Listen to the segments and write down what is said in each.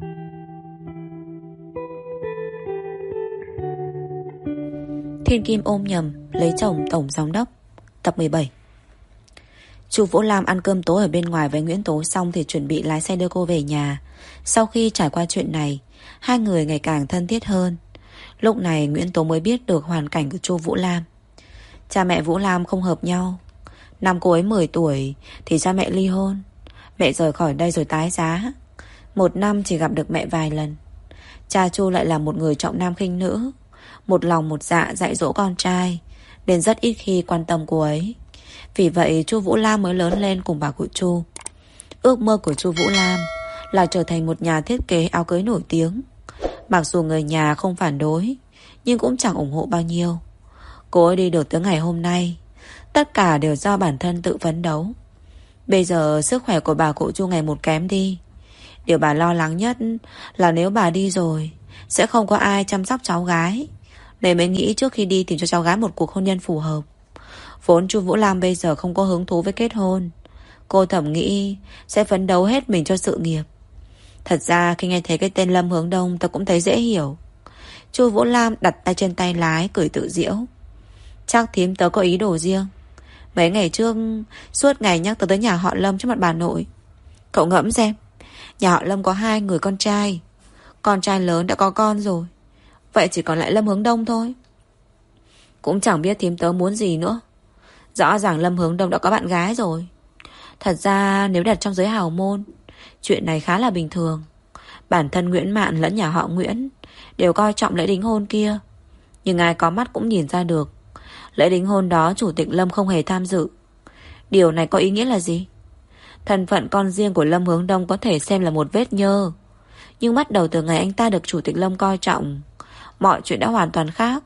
Thiên Kim ôm nhầm lấy chồng tổng giám đốc. Tập 17. Chu Vũ Lam ăn cơm tối ở bên ngoài với Nguyễn Tố xong thì chuẩn bị lái xe đưa cô về nhà. Sau khi trải qua chuyện này, hai người ngày càng thân thiết hơn. Lúc này Nguyễn Tố mới biết được hoàn cảnh của Chu Vũ Lam. Cha mẹ Vũ Lam không hợp nhau. Năm cô ấy 10 tuổi thì cha mẹ ly hôn. Mẹ rời khỏi đây rồi tái giá. Một năm chỉ gặp được mẹ vài lần. Cha Chu lại là một người trọng nam khinh nữ, một lòng một dạ dạy dỗ con trai, nên rất ít khi quan tâm cô ấy. Vì vậy Chu Vũ Lam mới lớn lên cùng bà cụ Chu. Ước mơ của Chu Vũ Lam là trở thành một nhà thiết kế áo cưới nổi tiếng. Mặc dù người nhà không phản đối, nhưng cũng chẳng ủng hộ bao nhiêu. Cô ấy đi được tới ngày hôm nay, tất cả đều do bản thân tự phấn đấu. Bây giờ sức khỏe của bà cụ Chu ngày một kém đi. Điều bà lo lắng nhất là nếu bà đi rồi sẽ không có ai chăm sóc cháu gái, nên mới nghĩ trước khi đi tìm cho cháu gái một cuộc hôn nhân phù hợp. Vốn Chu Vũ Lam bây giờ không có hứng thú với kết hôn. Cô thầm nghĩ sẽ phấn đấu hết mình cho sự nghiệp. Thật ra khi nghe thấy cái tên Lâm Hướng Đông, tôi cũng thấy dễ hiểu. Chu Vũ Lam đặt tay trên tay lái, cười tự giễu. Chắc thím tớ có ý đồ riêng. Mấy ngày trước suốt ngày nhắc tớ tới nhà họ Lâm trước mặt bà nội. Cậu ngẫm xem, nhà họ Lâm có 2 người con trai. Con trai lớn đã có con rồi, vậy chỉ còn lại Lâm Hướng Đông thôi. Cũng chẳng biết thím tớ muốn gì nữa. Rõ ràng Lâm Hướng Đông đã có bạn gái rồi. Thật ra nếu đặt trong giới hào môn, chuyện này khá là bình thường. Bản thân Nguyễn Mạn lẫn nhà họ Nguyễn đều coi trọng lễ đính hôn kia. Nhưng ai có mắt cũng nhìn ra được, lễ đính hôn đó Chủ tịch Lâm không hề tham dự. Điều này có ý nghĩa là gì? Thân phận con riêng của Lâm Hướng Đông có thể xem là một vết nhơ, nhưng bắt đầu từ ngày anh ta được Chủ tịch Lâm coi trọng, mọi chuyện đã hoàn toàn khác.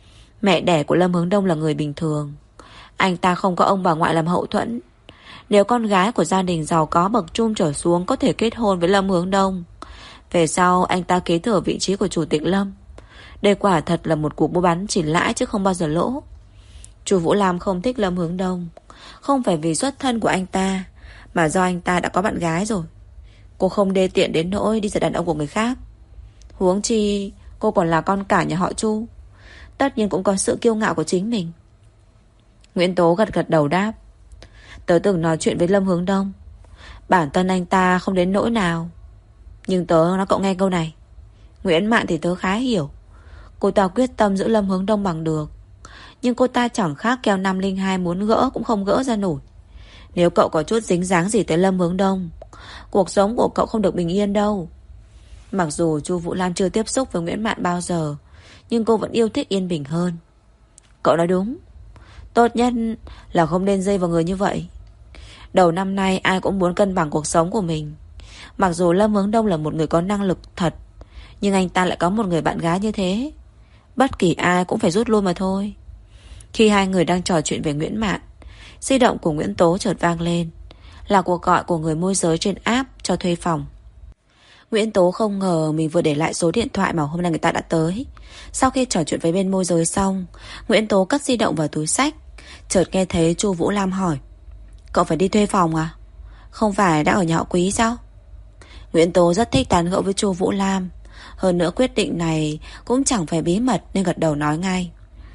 Mẹ đẻ của Lâm Hướng Đông là người bình thường. Anh ta không có ông bà ngoại làm hậu thuẫn. Nếu con gái của gia đình giàu có bậc trung trở xuống có thể kết hôn với Lâm Hướng Đông, về sau anh ta kế thừa vị trí của Chủ tịch Lâm. Đây quả thật là một cuộc mua bán chỉ lãi chứ không bao giờ lỗ. Chu Vũ Lam không thích Lâm Hướng Đông, không phải vì xuất thân của anh ta, mà do anh ta đã có bạn gái rồi. Cô không đê tiện đến nỗi đi giật đàn ông của người khác. Huống chi cô còn là con cả nhà họ Chu, tất nhiên cũng có sự kiêu ngạo của chính mình. Nguyễn Tố gật gật đầu đáp. Tớ từng nói chuyện với Lâm Hướng Đông, bản thân anh ta không đến nỗi nào. Nhưng tớ nói cậu nghe câu này. Nguyễn Mạn thì tớ khá hiểu. Cô ta quyết tâm giữ Lâm Hướng Đông bằng được, nhưng cô ta chẳng khác keo 502 muốn gỡ cũng không gỡ ra nổi. Nếu cậu có chút dính dáng gì tới Lâm Hướng Đông, cuộc sống của cậu không được bình yên đâu. Mặc dù Chu Vũ Lam chưa tiếp xúc với Nguyễn Mạn bao giờ, nhưng cô vẫn yêu thích yên bình hơn. Cậu nói đúng. Tốt nhất là không nên dây vào người như vậy. Đầu năm nay ai cũng muốn cân bằng cuộc sống của mình. Mặc dù Lâm Hướng Đông là một người có năng lực thật, nhưng anh ta lại có một người bạn gái như thế. Bất kỳ ai cũng phải rút lui mà thôi. Khi hai người đang trò chuyện về Nguyễn Mạn, di động của Nguyễn Tố chợt vang lên. Là cuộc gọi của người môi giới trên app cho thuê phòng. Nguyễn Tố không ngờ mình vừa để lại số điện thoại mà hôm nay người ta đã tới. Sau khi trò chuyện với bên môi giới xong, Nguyễn Tố cất di động vào túi xách. Chợt nghe thấy Chu Vũ Lam hỏi: Cậu phải đi thuê phòng à? Không phải đã ở nhà họ Quý sao? Nguyễn Tố rất thích tán gẫu với Chu Vũ Lam. Hơn nữa quyết định này cũng chẳng phải bí mật nên gật đầu nói ngay.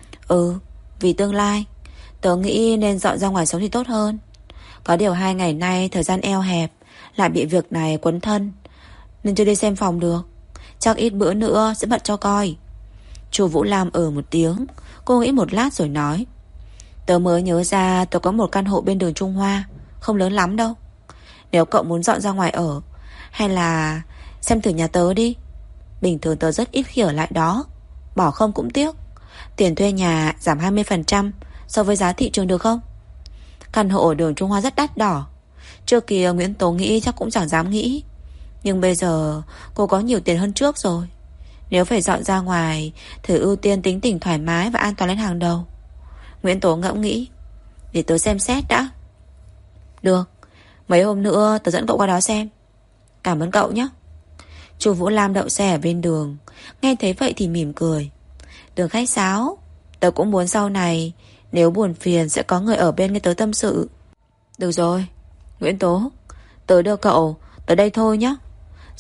Vì tương lai tớ nghĩ nên dọn ra ngoài sống thì tốt hơn. Có điều 2 ngày nay thời gian eo hẹp, lại bị việc này quấn thân, nên chưa đi xem phòng được. Chắc ít bữa nữa sẽ bận cho coi. Chu Vũ Lam một tiếng. Cô nghĩ một lát rồi nói: Tớ mới nhớ ra tớ có một căn hộ bên đường Trung Hoa, không lớn lắm đâu. Nếu cậu muốn dọn ra ngoài ở, hay là xem thử nhà tớ đi. Bình thường tớ rất ít khi ở lại đó, bỏ không cũng tiếc. Tiền thuê nhà giảm 20% so với giá thị trường được không? Căn hộ ở đường Trung Hoa rất đắt đỏ. Trước kia Nguyễn Tố nghĩ chắc cũng chẳng dám nghĩ, nhưng bây giờ cô có nhiều tiền hơn trước rồi. Nếu phải dọn ra ngoài, thử ưu tiên tính tình thoải mái và an toàn lên hàng đầu. Nguyễn Tố ngẫm nghĩ. Để tớ xem xét đã. Được, mấy hôm nữa tớ dẫn cậu qua đó xem. Cảm ơn cậu nhé. Chu Vũ Lam đậu xe ở bên đường, nghe thấy vậy thì mỉm cười. Đừng khách sáo, tớ cũng muốn sau này nếu buồn phiền sẽ có người ở bên nghe tớ tâm sự. Được rồi Nguyễn Tố, tớ đưa cậu tới đây thôi nhé.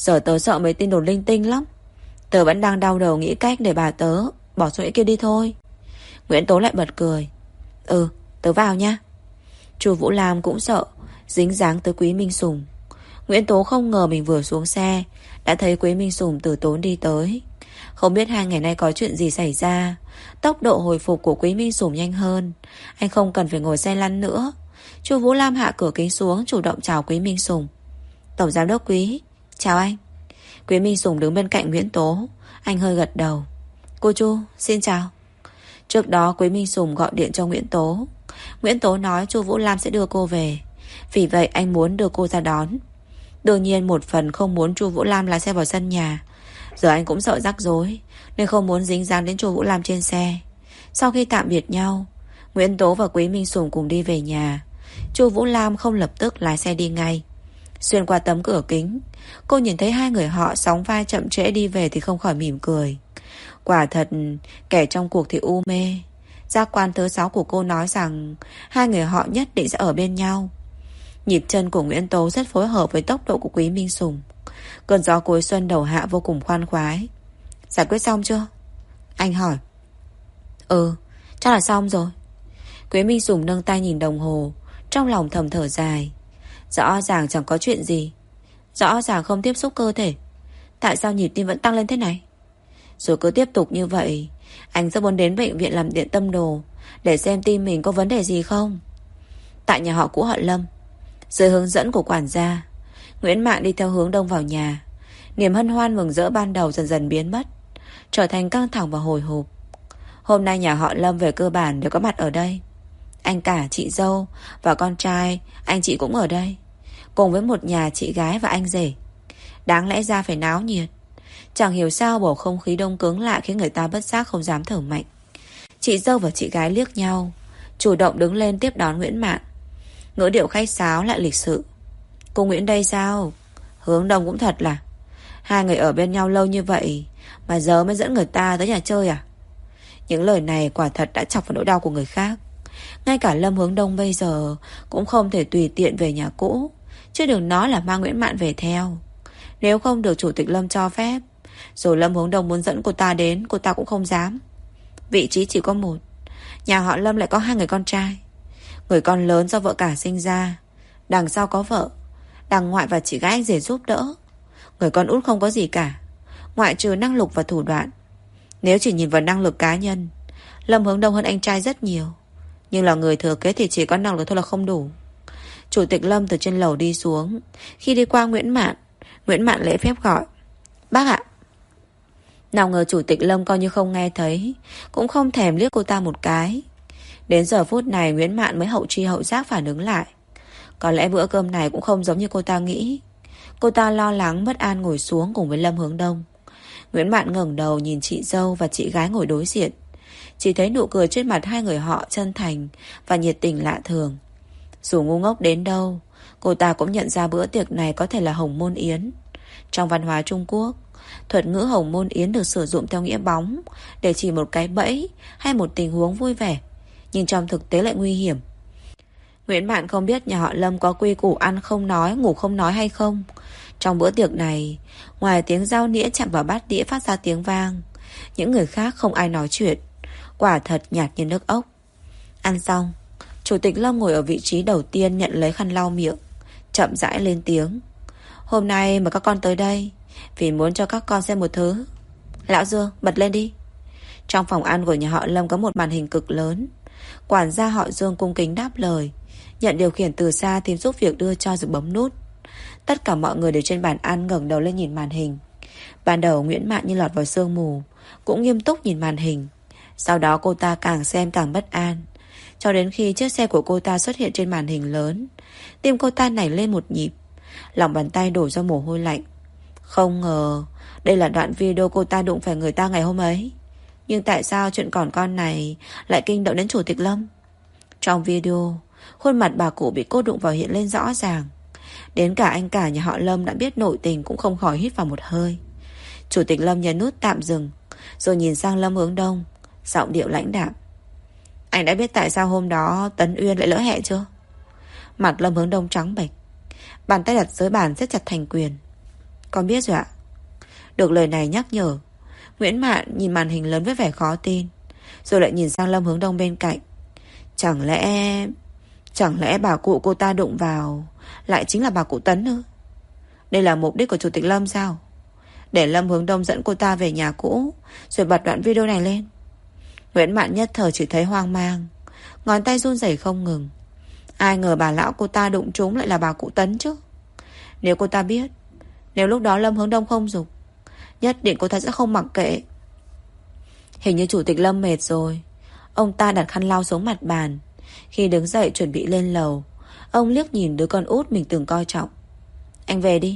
Giờ tớ sợ mấy tin đồn linh tinh lắm. Tớ vẫn đang đau đầu nghĩ cách để bà tớ bỏ suy nghĩ kia đi thôi. Nguyễn Tố lại bật cười. Tớ vào nha. Chu Vũ Lam cũng sợ dính dáng tới Quý Minh Sùng. Nguyễn Tố không ngờ mình vừa xuống xe đã thấy Quý Minh Sùng từ tốn đi tới. Không biết 2 ngày nay có chuyện gì xảy ra. Tốc độ hồi phục của Quý Minh Sùng nhanh hơn. Anh không cần phải ngồi xe lăn nữa. Chu Vũ Lam hạ cửa kính xuống, chủ động chào Quý Minh Sùng. Tổng giám đốc Quý. Chào anh. Quý Minh Sùng đứng bên cạnh Nguyễn Tố. Anh hơi gật đầu. Cô Chu, xin chào. Trước đó Quý Minh Sùng gọi điện cho Nguyễn Tố. Nguyễn Tố nói Chu Vũ Lam sẽ đưa cô về. Vì vậy anh muốn đưa cô ra đón. Đương nhiên một phần không muốn Chu Vũ Lam lái xe vào sân nhà. Giờ anh cũng sợ rắc rối nên không muốn dính dáng đến Chu Vũ Lam trên xe. Sau khi tạm biệt nhau, Nguyễn Tố và Quý Minh Sùng cùng đi về nhà. Chu Vũ Lam không lập tức lái xe đi ngay. Xuyên qua tấm cửa kính, cô nhìn thấy 2 người họ sóng vai chậm trễ đi về thì không khỏi mỉm cười. Quả thật, kẻ trong cuộc thì u mê. Giác quan thứ 6 của cô nói rằng 2 người họ nhất định sẽ ở bên nhau. Nhịp chân của Nguyễn Tố rất phối hợp với tốc độ của Quý Minh Sùng. Cơn gió cuối xuân đầu hạ vô cùng khoan khoái. Giải quyết xong chưa? Anh hỏi. Chắc là xong rồi. Quý Minh Sùng nâng tay nhìn đồng hồ, trong lòng thầm thở dài. Rõ ràng chẳng có chuyện gì. Rõ ràng không tiếp xúc cơ thể. Tại sao nhịp tim vẫn tăng lên thế này? Rồi cứ tiếp tục như vậy, anh sẽ muốn đến bệnh viện làm điện tâm đồ để xem tim mình có vấn đề gì không. Tại nhà họ cũ họ Lâm, dưới hướng dẫn của quản gia, Nguyễn Mạn đi theo hướng đông vào nhà. Niềm hân hoan mừng rỡ ban đầu dần dần biến mất, trở thành căng thẳng và hồi hộp. Hôm nay nhà họ Lâm về cơ bản đều có mặt ở đây. Anh cả, chị dâu và con trai anh chị cũng ở đây, cùng với một nhà chị gái và anh rể. Đáng lẽ ra phải náo nhiệt. Chẳng hiểu sao bầu không khí đông cứng lại khiến người ta bất giác không dám thở mạnh. Chị dâu và chị gái liếc nhau, chủ động đứng lên tiếp đón Nguyễn Mạn. Ngữ điệu khách sáo lại lịch sự. Cô Nguyễn đây sao? Hướng đông cũng thật là. 2 người ở bên nhau lâu như vậy mà giờ mới dẫn người ta tới nhà chơi à? Những lời này quả thật đã chọc vào nỗi đau của người khác. Ngay cả Lâm Hướng Đông bây giờ cũng không thể tùy tiện về nhà cũ, chứ đừng nói là mang Nguyễn Mạn về theo. Nếu không được chủ tịch Lâm cho phép, rồi Lâm Hướng Đông muốn dẫn cô ta đến, cô ta cũng không dám. Vị trí chỉ có một. Nhà họ Lâm lại có 2 người con trai. Người con lớn do vợ cả sinh ra, đằng sau có vợ, đằng ngoại và chị gái anh rể giúp đỡ. Người con út không có gì cả, ngoại trừ năng lực và thủ đoạn. Nếu chỉ nhìn vào năng lực cá nhân, Lâm Hướng Đông hơn anh trai rất nhiều. Nhưng là người thừa kế thì chỉ có năng lực thôi là không đủ. Chủ tịch Lâm từ trên lầu đi xuống. Khi đi qua Nguyễn Mạn lễ phép gọi. Bác ạ. Nào ngờ chủ tịch Lâm coi như không nghe thấy, cũng không thèm liếc cô ta một cái. Đến giờ phút này Nguyễn Mạn mới hậu tri hậu giác phản ứng lại. Có lẽ bữa cơm này cũng không giống như cô ta nghĩ. Cô ta lo lắng bất an ngồi xuống cùng với Lâm Hướng Đông. Nguyễn Mạn ngẩng đầu nhìn chị dâu và chị gái ngồi đối diện. Chỉ thấy nụ cười trên mặt 2 người họ chân thành và nhiệt tình lạ thường. Dù ngu ngốc đến đâu, cô ta cũng nhận ra bữa tiệc này có thể là hồng môn yến. Trong văn hóa Trung Quốc, thuật ngữ hồng môn yến được sử dụng theo nghĩa bóng để chỉ một cái bẫy hay một tình huống vui vẻ, nhưng trong thực tế lại nguy hiểm. Nguyễn Mạn không biết nhà họ Lâm có quy củ ăn không nói, ngủ không nói hay không. Trong bữa tiệc này, ngoài tiếng dao nĩa chạm vào bát đĩa phát ra tiếng vang, những người khác không ai nói chuyện. Quả thật nhạt như nước ốc. Ăn xong, chủ tịch Lâm ngồi ở vị trí đầu tiên, nhận lấy khăn lau miệng, chậm rãi lên tiếng. Hôm nay mời các con tới đây vì muốn cho các con xem một thứ. Lão Dương, bật lên đi. Trong phòng ăn của nhà họ Lâm có một màn hình cực lớn. Quản gia họ Dương cung kính đáp lời, nhận điều khiển từ xa tìm giúp việc đưa cho rồi bấm nút. Tất cả mọi người đều trên bàn ăn ngẩng đầu lên nhìn màn hình. Ban đầu Nguyễn Mạn như lọt vào sương mù, cũng nghiêm túc nhìn màn hình. Sau đó cô ta càng xem càng bất an, cho đến khi chiếc xe của cô ta xuất hiện trên màn hình lớn. Tim cô ta nảy lên một nhịp, lòng bàn tay đổ ra mồ hôi lạnh. Không ngờ đây là đoạn video cô ta đụng phải người ta ngày hôm ấy. Nhưng tại sao chuyện còn con này lại kinh động đến chủ tịch Lâm? Trong video, khuôn mặt bà cụ bị cô đụng vào hiện lên rõ ràng. Đến cả anh cả nhà họ Lâm đã biết nội tình cũng không khỏi hít vào một hơi. Chủ tịch Lâm nhấn nút tạm dừng, rồi nhìn sang Lâm Hướng Đông, giọng điệu lãnh đạm. Anh đã biết tại sao hôm đó Tấn Uyên lại lỡ hẹn chưa? Mặt Lâm Hướng Đông trắng bệch, bàn tay đặt dưới bàn siết chặt thành quyền. Con biết rồi ạ. Được lời này nhắc nhở, Nguyễn Mạn nhìn màn hình lớn với vẻ khó tin, rồi lại nhìn sang Lâm Hướng Đông bên cạnh. Chẳng lẽ bà cụ cô ta đụng vào lại chính là bà cụ Tấn ư? Đây là mục đích của Chủ tịch Lâm sao? Để Lâm Hướng Đông dẫn cô ta về nhà cũ, rồi bật đoạn video này lên. Nguyễn Mạn nhất thời chỉ thấy hoang mang, ngón tay run rẩy không ngừng. Ai ngờ bà lão cô ta đụng trúng lại là bà cụ Tấn chứ. Nếu cô ta biết, nếu lúc đó Lâm Hướng Đông không giục, nhất định cô ta sẽ không mặc kệ. Hình như Chủ tịch Lâm mệt rồi. Ông ta đặt khăn lau xuống mặt bàn. Khi đứng dậy chuẩn bị lên lầu, ông liếc nhìn đứa con út mình từng coi trọng. Anh về đi.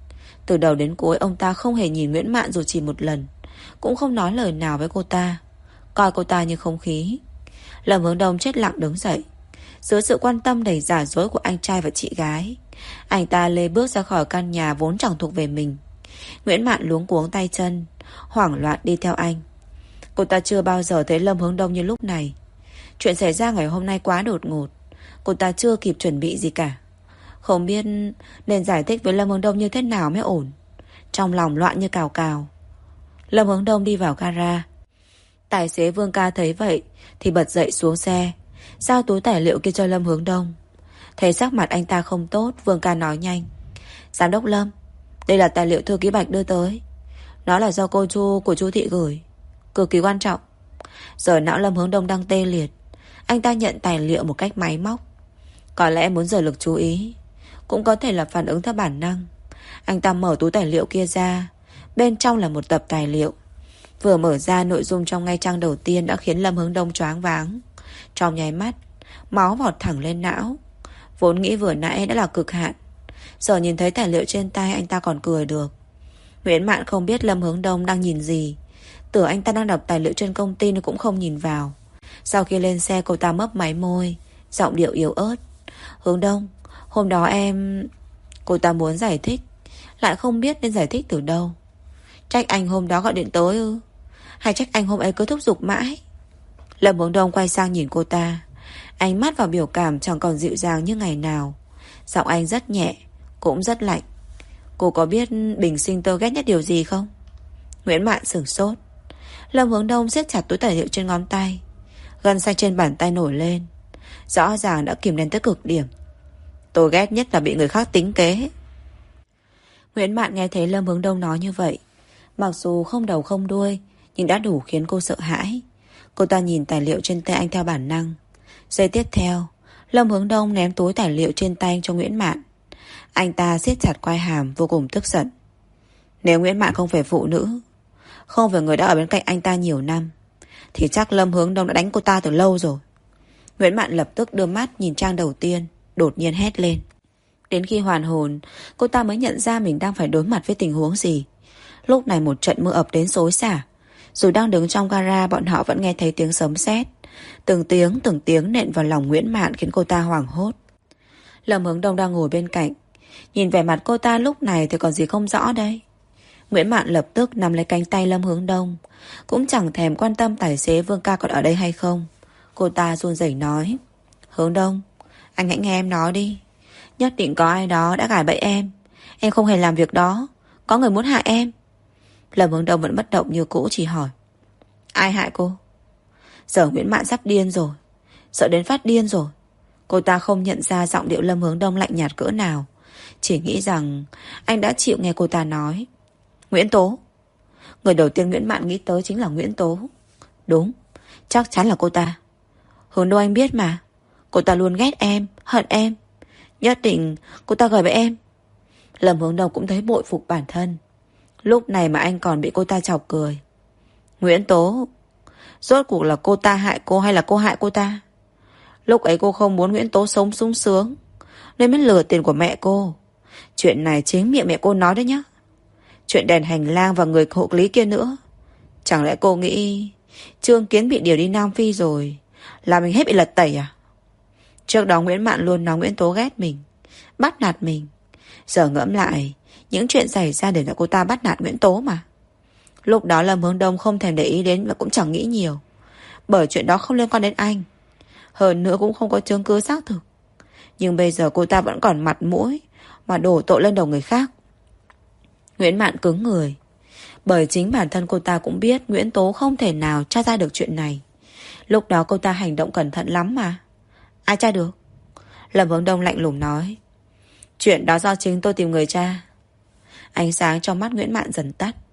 Từ đầu đến cuối ông ta không hề nhìn Nguyễn Mạn dù chỉ một lần, cũng không nói lời nào với cô ta, coi cô ta như không khí. Lâm Hướng Đông chết lặng đứng dậy. Dưới sự quan tâm đầy giả dối của anh trai và chị gái, anh ta lê bước ra khỏi căn nhà vốn chẳng thuộc về mình. Nguyễn Mạn luống cuống tay chân, hoảng loạn đi theo anh. Cô ta chưa bao giờ thấy Lâm Hướng Đông như lúc này. Chuyện xảy ra ngày hôm nay quá đột ngột, cô ta chưa kịp chuẩn bị gì cả. Không biết nên giải thích với Lâm Hướng Đông như thế nào mới ổn. Trong lòng loạn như cào cào. Lâm Hướng Đông đi vào gara. Tài xế Vương Ca thấy vậy thì bật dậy xuống xe, giao túi tài liệu kia cho Lâm Hướng Đông. Thấy sắc mặt anh ta không tốt, Vương Ca nói nhanh. Giám đốc Lâm, đây là tài liệu thư ký Bạch đưa tới. Nó là do cô Chu của Chu Thị gửi, cực kỳ quan trọng. Giờ não Lâm Hướng Đông đang tê liệt. Anh ta nhận tài liệu một cách máy móc. Có lẽ muốn rời lực chú ý, cũng có thể là phản ứng theo bản năng. Anh ta mở túi tài liệu kia ra. Bên trong là một tập tài liệu. Vừa mở ra, nội dung trong ngay trang đầu tiên đã khiến Lâm Hướng Đông choáng váng. Trong nháy mắt, máu vọt thẳng lên não. Vốn nghĩ vừa nãy đã là cực hạn, giờ nhìn thấy tài liệu trên tay anh ta còn cười được. Nguyễn Mạn không biết Lâm Hướng Đông đang nhìn gì, tưởng anh ta đang đọc tài liệu trên công ty nên cũng không nhìn vào. Sau khi lên xe, cô ta mấp máy môi, giọng điệu yếu ớt. Hướng Đông, hôm đó em... Cô ta muốn giải thích, lại không biết nên giải thích từ đâu. Trách anh hôm đó gọi điện tới ư? Hay trách anh hôm ấy cứ thúc giục mãi? Lâm Hướng Đông quay sang nhìn cô ta, ánh mắt và biểu cảm chẳng còn dịu dàng như ngày nào. Giọng anh rất nhẹ, cũng rất lạnh. Cô có biết bình sinh tôi ghét nhất điều gì không? Nguyễn Mạn sửng sốt. Lâm Hướng Đông siết chặt túi tài liệu trên ngón tay. Gân xanh trên bàn tay nổi lên. Rõ ràng đã kìm nén tới cực điểm. Tôi ghét nhất là bị người khác tính kế. Nguyễn Mạn nghe thấy Lâm Hướng Đông nói như vậy, mặc dù không đầu không đuôi, nhưng đã đủ khiến cô sợ hãi. Cô ta nhìn tài liệu trên tay anh theo bản năng. Giây tiếp theo, Lâm Hướng Đông ném túi tài liệu trên tay cho Nguyễn Mạn. Anh ta siết chặt quai hàm, vô cùng tức giận. Nếu Nguyễn Mạn không phải phụ nữ, không phải người đã ở bên cạnh anh ta nhiều năm, thì chắc Lâm Hướng Đông đã đánh cô ta từ lâu rồi. Nguyễn Mạn lập tức đưa mắt nhìn trang đầu tiên, đột nhiên hét lên. Đến khi hoàn hồn, cô ta mới nhận ra mình đang phải đối mặt với tình huống gì. Lúc này một trận mưa ập đến xối xả. Dù đang đứng trong gara, bọn họ vẫn nghe thấy tiếng sấm sét. Từng tiếng nện vào lòng Nguyễn Mạn khiến cô ta hoảng hốt. Lâm Hướng Đông đang ngồi bên cạnh, nhìn vẻ mặt cô ta lúc này thì còn gì không rõ đây. Nguyễn Mạn lập tức nắm lấy cánh tay Lâm Hướng Đông, cũng chẳng thèm quan tâm tài xế Vương Ca còn ở đây hay không. Cô ta run rẩy nói. Hướng Đông, anh hãy nghe em nói đi. Nhất định có ai đó đã gài bẫy em. Em không hề làm việc đó. Có người muốn hại em. Lâm Hướng Đông vẫn bất động như cũ, chỉ hỏi. Ai hại cô? Giờ Nguyễn Mạn sắp điên rồi, sợ đến phát điên rồi. Cô ta không nhận ra giọng điệu Lâm Hướng Đông lạnh nhạt cỡ nào, chỉ nghĩ rằng anh đã chịu nghe cô ta nói. Nguyễn Tố. Người đầu tiên Nguyễn Mạn nghĩ tới chính là Nguyễn Tố. Đúng, chắc chắn là cô ta. Hướng Đông anh biết mà, cô ta luôn ghét em, hận em. Nhất định cô ta gửi với em. Lâm Hướng Đông cũng thấy bội phục bản thân. Lúc này mà anh còn bị cô ta chọc cười. Nguyễn Tố, rốt cuộc là cô ta hại cô hay là cô hại cô ta? Lúc ấy cô không muốn Nguyễn Tố sống sung sướng nên mới lừa tiền của mẹ cô. Chuyện này chính miệng mẹ cô nói đấy nhá. Chuyện đèn hành lang và người hộ lý kia nữa. Chẳng lẽ cô nghĩ Trương Kiến bị điều đi Nam Phi rồi là mình hết bị lật tẩy à? Trước đó Nguyễn Mạn luôn nói Nguyễn Tố ghét mình, bắt nạt mình. Giờ ngẫm lại, những chuyện xảy ra để cho cô ta bắt nạt Nguyễn Tố mà. Lúc đó Lâm Hướng Đông không thèm để ý đến và cũng chẳng nghĩ nhiều, bởi chuyện đó không liên quan đến anh. Hơn nữa cũng không có chứng cứ xác thực. Nhưng bây giờ cô ta vẫn còn mặt mũi mà đổ tội lên đầu người khác. Nguyễn Mạn cứng người. Bởi chính bản thân cô ta cũng biết Nguyễn Tố không thể nào tra ra được chuyện này. Lúc đó cô ta hành động cẩn thận lắm mà. Ai tra được? Lâm Hướng Đông lạnh lùng nói. Chuyện đó do chính tôi tìm người tra. Ánh sáng trong mắt Nguyễn Mạn dần tắt.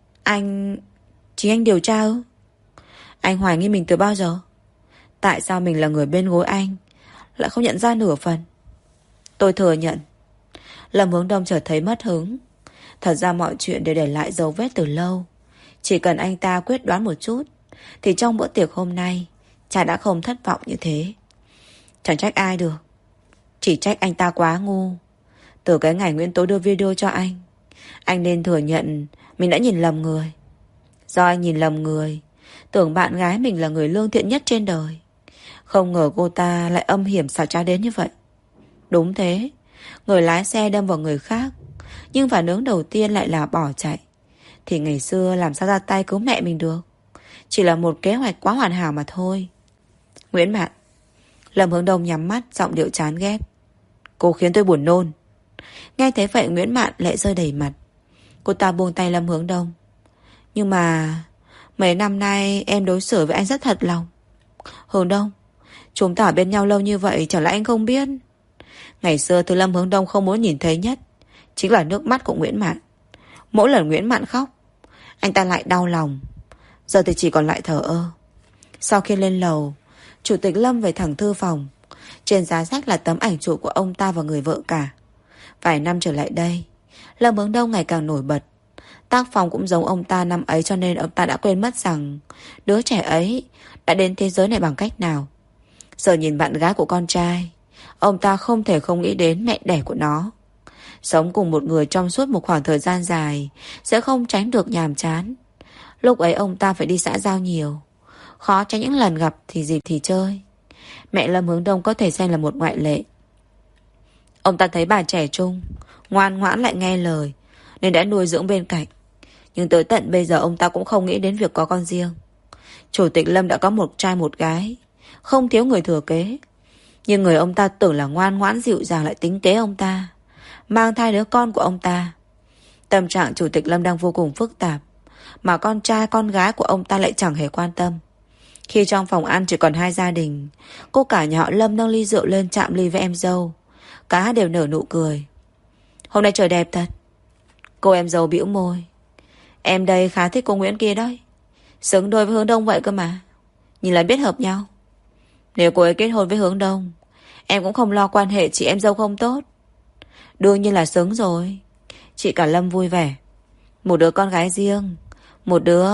Chính anh điều tra ư? Anh hoài nghi mình từ bao giờ? Tại sao mình là người bên gối anh lại không nhận ra nửa phần? Tôi thừa nhận. Lâm Hướng Đông chợt thấy mất hứng. Thật ra mọi chuyện đều để lại dấu vết từ lâu. Chỉ cần anh ta quyết đoán một chút thì trong bữa tiệc hôm nay chả đã không thất vọng như thế. Chẳng trách ai được, chỉ trách anh ta quá ngu. Từ cái ngày Nguyễn Tố đưa video cho anh nên thừa nhận mình đã nhìn lầm người. Do anh nhìn lầm người, tưởng bạn gái mình là người lương thiện nhất trên đời. Không ngờ cô ta lại âm hiểm xảo trá đến như vậy. Đúng thế, người lái xe đâm vào người khác, nhưng phản ứng đầu tiên lại là bỏ chạy. Thì ngày xưa làm sao ra tay cứu mẹ mình được? Chỉ là một kế hoạch quá hoàn hảo mà thôi. Nguyễn Mạn. Lâm Hướng Đông nhắm mắt, giọng điệu chán ghét. Cô khiến tôi buồn nôn. Nghe thấy vậy Nguyễn Mạn lệ rơi đầy mặt. Cô ta buông tay Lâm Hướng Đông. Nhưng mà mấy năm nay em đối xử với anh rất thật lòng. Hướng Đông, chúng ta ở bên nhau lâu như vậy, chẳng lẽ anh không biết? Ngày xưa thứ Lâm Hướng Đông không muốn nhìn thấy nhất chính là nước mắt của Nguyễn Mạn. Mỗi lần Nguyễn Mạn khóc, anh ta lại đau lòng. Giờ thì chỉ còn lại thờ ơ. Sau khi lên lầu, Chủ tịch Lâm về thẳng thư phòng. Trên giá sách là tấm ảnh chụp của ông ta và người vợ cả. Vài năm trở lại đây, Lâm Hướng Đông ngày càng nổi bật. Tác phong cũng giống ông ta năm ấy, cho nên ông ta đã quên mất rằng đứa trẻ ấy đã đến thế giới này bằng cách nào. Giờ nhìn bạn gái của con trai, ông ta không thể không nghĩ đến mẹ đẻ của nó. Sống cùng một người trong suốt một khoảng thời gian dài sẽ không tránh được nhàm chán. Lúc ấy ông ta phải đi xã giao nhiều, khó tránh những lần gặp thì dịp thì chơi. Mẹ Lâm Hướng Đông có thể xem là một ngoại lệ. Ông ta thấy bà trẻ trung, ngoan ngoãn lại nghe lời, nên đã nuôi dưỡng bên cạnh. Nhưng tới tận bây giờ ông ta cũng không nghĩ đến việc có con riêng. Chủ tịch Lâm đã có một trai một gái, không thiếu người thừa kế. Nhưng người ông ta tưởng là ngoan ngoãn dịu dàng lại tính kế ông ta, mang thai đứa con của ông ta. Tâm trạng Chủ tịch Lâm đang vô cùng phức tạp, mà con trai con gái của ông ta lại chẳng hề quan tâm. Khi trong phòng ăn chỉ còn hai gia đình, cô cả nhà họ Lâm nâng ly rượu lên chạm ly với em dâu. Cả đều nở nụ cười. Hôm nay trời đẹp thật. Cô em dâu bĩu môi. Em đây khá thích cô Nguyễn kia đấy, xứng đôi với Hướng Đông vậy cơ mà. Nhìn là biết hợp nhau. Nếu cô ấy kết hôn với Hướng Đông, em cũng không lo quan hệ chị em dâu không tốt. Đương nhiên là xứng rồi. Chị cả Lâm vui vẻ. Một đứa con gái riêng, một đứa...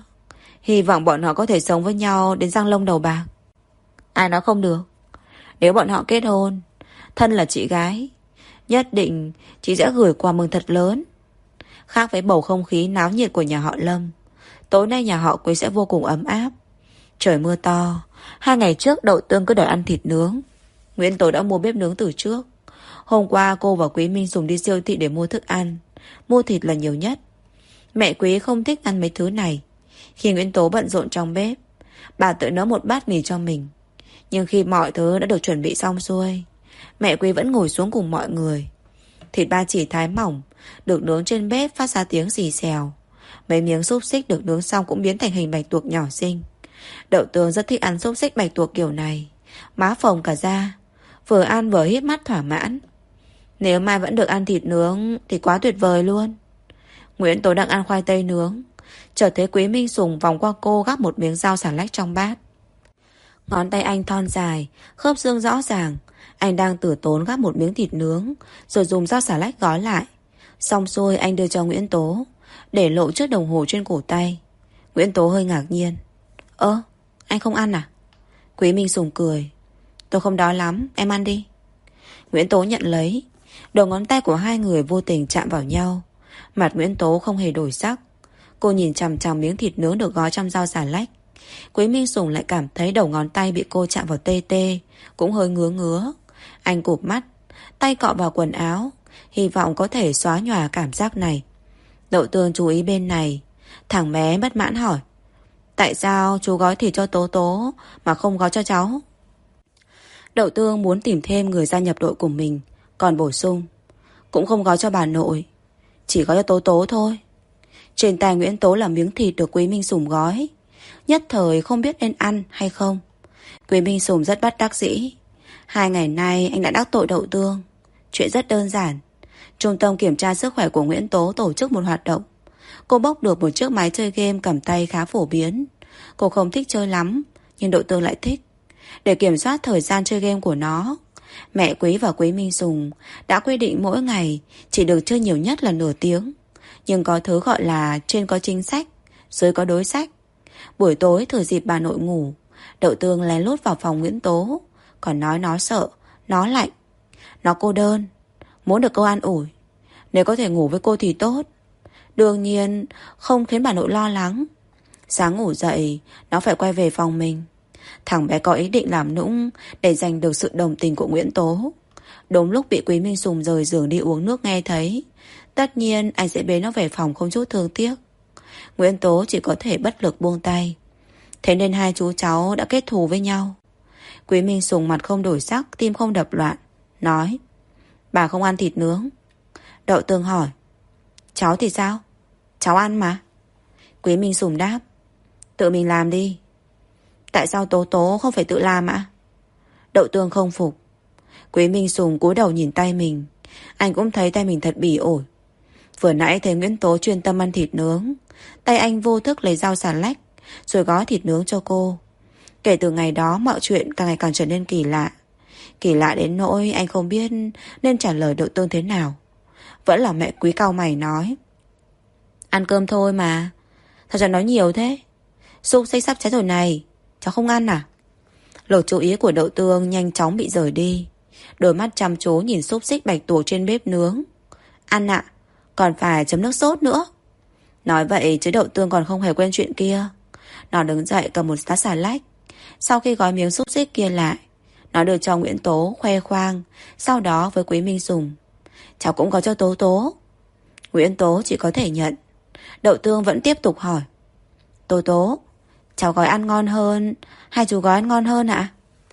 Hy vọng bọn họ có thể sống với nhau đến răng lông đầu bạc. Ai nói không được. Nếu bọn họ kết hôn, thân là chị gái, nhất định chị sẽ gửi quà mừng thật lớn. Khác với bầu không khí náo nhiệt của nhà họ Lâm, tối nay nhà họ Quý sẽ vô cùng ấm áp. Trời mưa to, 2 ngày trước Đậu Tương cứ đòi ăn thịt nướng. Nguyễn Tố đã mua bếp nướng từ trước. Hôm qua cô và Quý Minh Sùng đi siêu thị để mua thức ăn. Mua thịt là nhiều nhất. Mẹ Quý không thích ăn mấy thứ này. Khi Nguyễn Tố bận rộn trong bếp, bà tự nấu một bát mì cho mình. Nhưng khi mọi thứ đã được chuẩn bị xong xuôi, mẹ Quý vẫn ngồi xuống cùng mọi người. Thịt ba chỉ thái mỏng, được nướng trên bếp phát ra tiếng xì xèo. Mấy miếng xúc xích được nướng xong cũng biến thành hình bạch tuộc nhỏ xinh. Đậu Tương rất thích ăn xúc xích bạch tuộc kiểu này, má phồng cả da, vừa ăn vừa híp mắt thỏa mãn. Nếu mai vẫn được ăn thịt nướng thì quá tuyệt vời luôn. Nguyễn Tố đang ăn khoai tây nướng, chợt thấy Quý Minh Sùng vòng qua cô gắp một miếng rau xà lách trong bát. Ngón tay anh thon dài, khớp xương rõ ràng. Anh đang tử tốn gắp một miếng thịt nướng, rồi dùng rau xà lách gói lại. Xong xuôi anh đưa cho Nguyễn Tố, để lộ chiếc đồng hồ trên cổ tay. Nguyễn Tố hơi ngạc nhiên. Anh không ăn à? Quý Minh Sùng cười. Tôi không đói lắm, em ăn đi. Nguyễn Tố nhận lấy. Đầu ngón tay của hai người vô tình chạm vào nhau. Mặt Nguyễn Tố không hề đổi sắc. Cô nhìn chằm chằm miếng thịt nướng được gói trong rau xà lách. Quý Minh Sùng lại cảm thấy đầu ngón tay bị cô chạm vào tê tê, cũng hơi ngứa ngứa. Anh cụp mắt, tay cọ vào quần áo, hy vọng có thể xóa nhòa cảm giác này. Đậu Tương chú ý bên này. Thằng bé bất mãn hỏi. Tại sao chú gói thịt cho Tố Tố mà không gói cho cháu? Đậu Tương muốn tìm thêm người gia nhập đội của mình, còn bổ sung. Cũng không gói cho bà nội. Chỉ gói cho Tố Tố thôi. Trên tay Nguyễn Tố là miếng thịt được Quý Minh Sùng gói. Nhất thời không biết nên ăn hay không. Quý Minh Sùng rất bất đắc dĩ. 2 ngày nay anh đã đắc tội Đậu Tương. Chuyện rất đơn giản. Trung tâm kiểm tra sức khỏe của Nguyễn Tố tổ chức một hoạt động. Cô bốc được một chiếc máy chơi game cầm tay khá phổ biến. Cô không thích chơi lắm, nhưng Đậu Tương lại thích. Để kiểm soát thời gian chơi game của nó, mẹ Quý và Quý Minh Sùng đã quy định mỗi ngày chỉ được chơi nhiều nhất là nửa tiếng. Nhưng có thứ gọi là trên có chính sách, dưới có đối sách. Buổi tối thừa dịp bà nội ngủ, Đậu Tương lén lút vào phòng Nguyễn Tố, còn nói nó sợ, nó lạnh, nó cô đơn, muốn được cô an ủi. Nếu có thể ngủ với cô thì tốt. Đương nhiên không khiến bà nội lo lắng. Sáng ngủ dậy, nó phải quay về phòng mình. Thằng bé có ý định làm nũng để giành được sự đồng tình của Nguyễn Tố. Đúng lúc bị Quý Minh Sùng rời giường đi uống nước nghe thấy, tất nhiên anh sẽ bế nó về phòng không chút thương tiếc. Nguyễn Tố chỉ có thể bất lực buông tay. Thế nên hai chú cháu đã kết thù với nhau. Quý Minh Sùng mặt không đổi sắc, tim không đập loạn, nói: bà không ăn thịt nướng. Đậu Tương hỏi: cháu thì sao? Cháu ăn mà. Quý Minh Sùng đáp: tự mình làm đi. Tại sao Tố Tố không phải tự làm ạ? Đậu Tương không phục. Quý Minh Sùng cúi đầu nhìn tay mình. Anh cũng thấy tay mình thật bỉ ổi. Vừa nãy thấy Nguyễn Tố chuyên tâm ăn thịt nướng, tay anh vô thức lấy dao xà lách rồi gói thịt nướng cho cô. Kể từ ngày đó mọi chuyện càng ngày càng trở nên kỳ lạ. Kỳ lạ đến nỗi anh không biết nên trả lời Đậu Tương thế nào. Vẫn là mẹ Quý cau mày nói: ăn cơm thôi mà, sao cháu nói nhiều thế? Xúc xích sắp cháy rồi này, cháu không ăn à? Lực chú ý của Đậu Tương nhanh chóng bị rời đi. Đôi mắt chăm chú nhìn xúc xích bạch tuộc trên bếp nướng. Ăn ạ, còn phải chấm nước sốt nữa. Nói vậy chứ Đậu Tương còn không hề quên chuyện kia. Nó đứng dậy cầm một tát xà lách. Sau khi gói miếng xúc xích kia lại, nó đưa cho Nguyễn Tố khoe khoang. Sau đó với Quý Minh Sùng: cháu cũng có cho Tố Tố. Nguyễn Tố chỉ có thể nhận. Đậu Tương vẫn tiếp tục hỏi: Tố Tố, cháu gói ăn ngon hơn hay chú gói ăn ngon hơn ạ?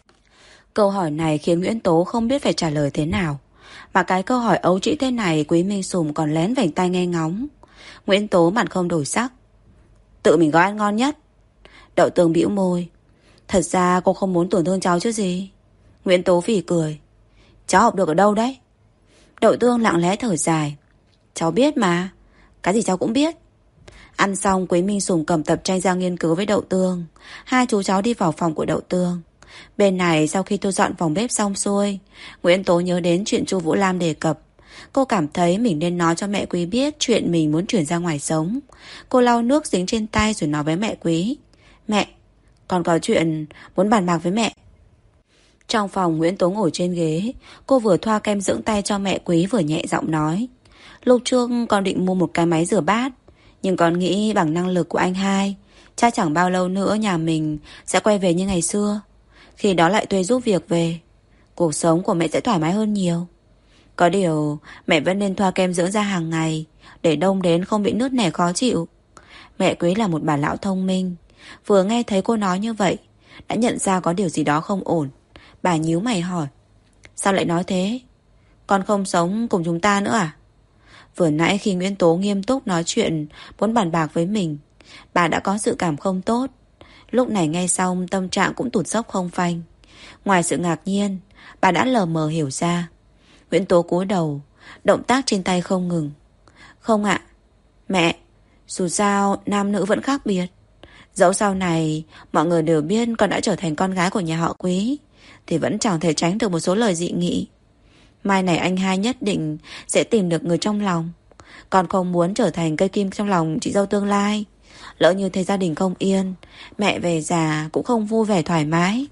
Câu hỏi này khiến Nguyễn Tố không biết phải trả lời thế nào. Mà cái câu hỏi ấu trĩ thế này Quý Minh Sùng còn lén vành tai nghe ngóng. Nguyễn Tố mặt không đổi sắc: tự mình gói ăn ngon nhất. Đậu Tương bĩu môi: thật ra cô không muốn tổn thương cháu chứ gì. Nguyễn Tố phì cười: cháu học được ở đâu đấy? Đậu Tương lặng lẽ thở dài: cháu biết mà, cái gì cháu cũng biết. Ăn xong Quý Minh Sùng cầm tập tranh ra nghiên cứu với Đậu Tương. Hai chú cháu đi vào phòng của Đậu Tương. Bên này sau khi thu dọn phòng bếp xong xuôi, Nguyễn Tố nhớ đến chuyện Chu Vũ Lam đề cập. Cô cảm thấy mình nên nói cho mẹ Quý biết chuyện mình muốn chuyển ra ngoài sống. Cô lau nước dính trên tay rồi nói với mẹ Quý: mẹ, con có chuyện muốn bàn bạc với mẹ. Trong phòng Nguyễn Tố ngồi trên ghế. Cô vừa thoa kem dưỡng tay cho mẹ Quý vừa nhẹ giọng nói: lúc trước con định mua một cái máy rửa bát, nhưng con nghĩ bằng năng lực của anh hai, chắc chẳng bao lâu nữa nhà mình sẽ quay về như ngày xưa. Khi đó lại thuê giúp việc về, cuộc sống của mẹ sẽ thoải mái hơn nhiều. Có điều mẹ vẫn nên thoa kem dưỡng da hàng ngày, để đông đến không bị nứt nẻ khó chịu. Mẹ Quý là một bà lão thông minh. Vừa nghe thấy cô nói như vậy, đã nhận ra có điều gì đó không ổn. Bà nhíu mày hỏi: sao lại nói thế? Con không sống cùng chúng ta nữa à? Vừa nãy khi Nguyễn Tố nghiêm túc nói chuyện muốn bàn bạc với mình, bà đã có sự cảm không tốt. Lúc này nghe xong tâm trạng cũng tụt dốc không phanh. Ngoài sự ngạc nhiên, bà đã lờ mờ hiểu ra. Nguyễn Tố cúi đầu, động tác trên tay không ngừng. Không ạ, mẹ, dù sao nam nữ vẫn khác biệt. Dẫu sau này mọi người đều biết con đã trở thành con gái của nhà họ Quý, thì vẫn chẳng thể tránh được một số lời dị nghị. Mai này anh hai nhất định sẽ tìm được người trong lòng. Con không muốn trở thành cây kim trong lòng chị dâu tương lai. Lỡ như thấy gia đình không yên, mẹ về già cũng không vui vẻ thoải mái.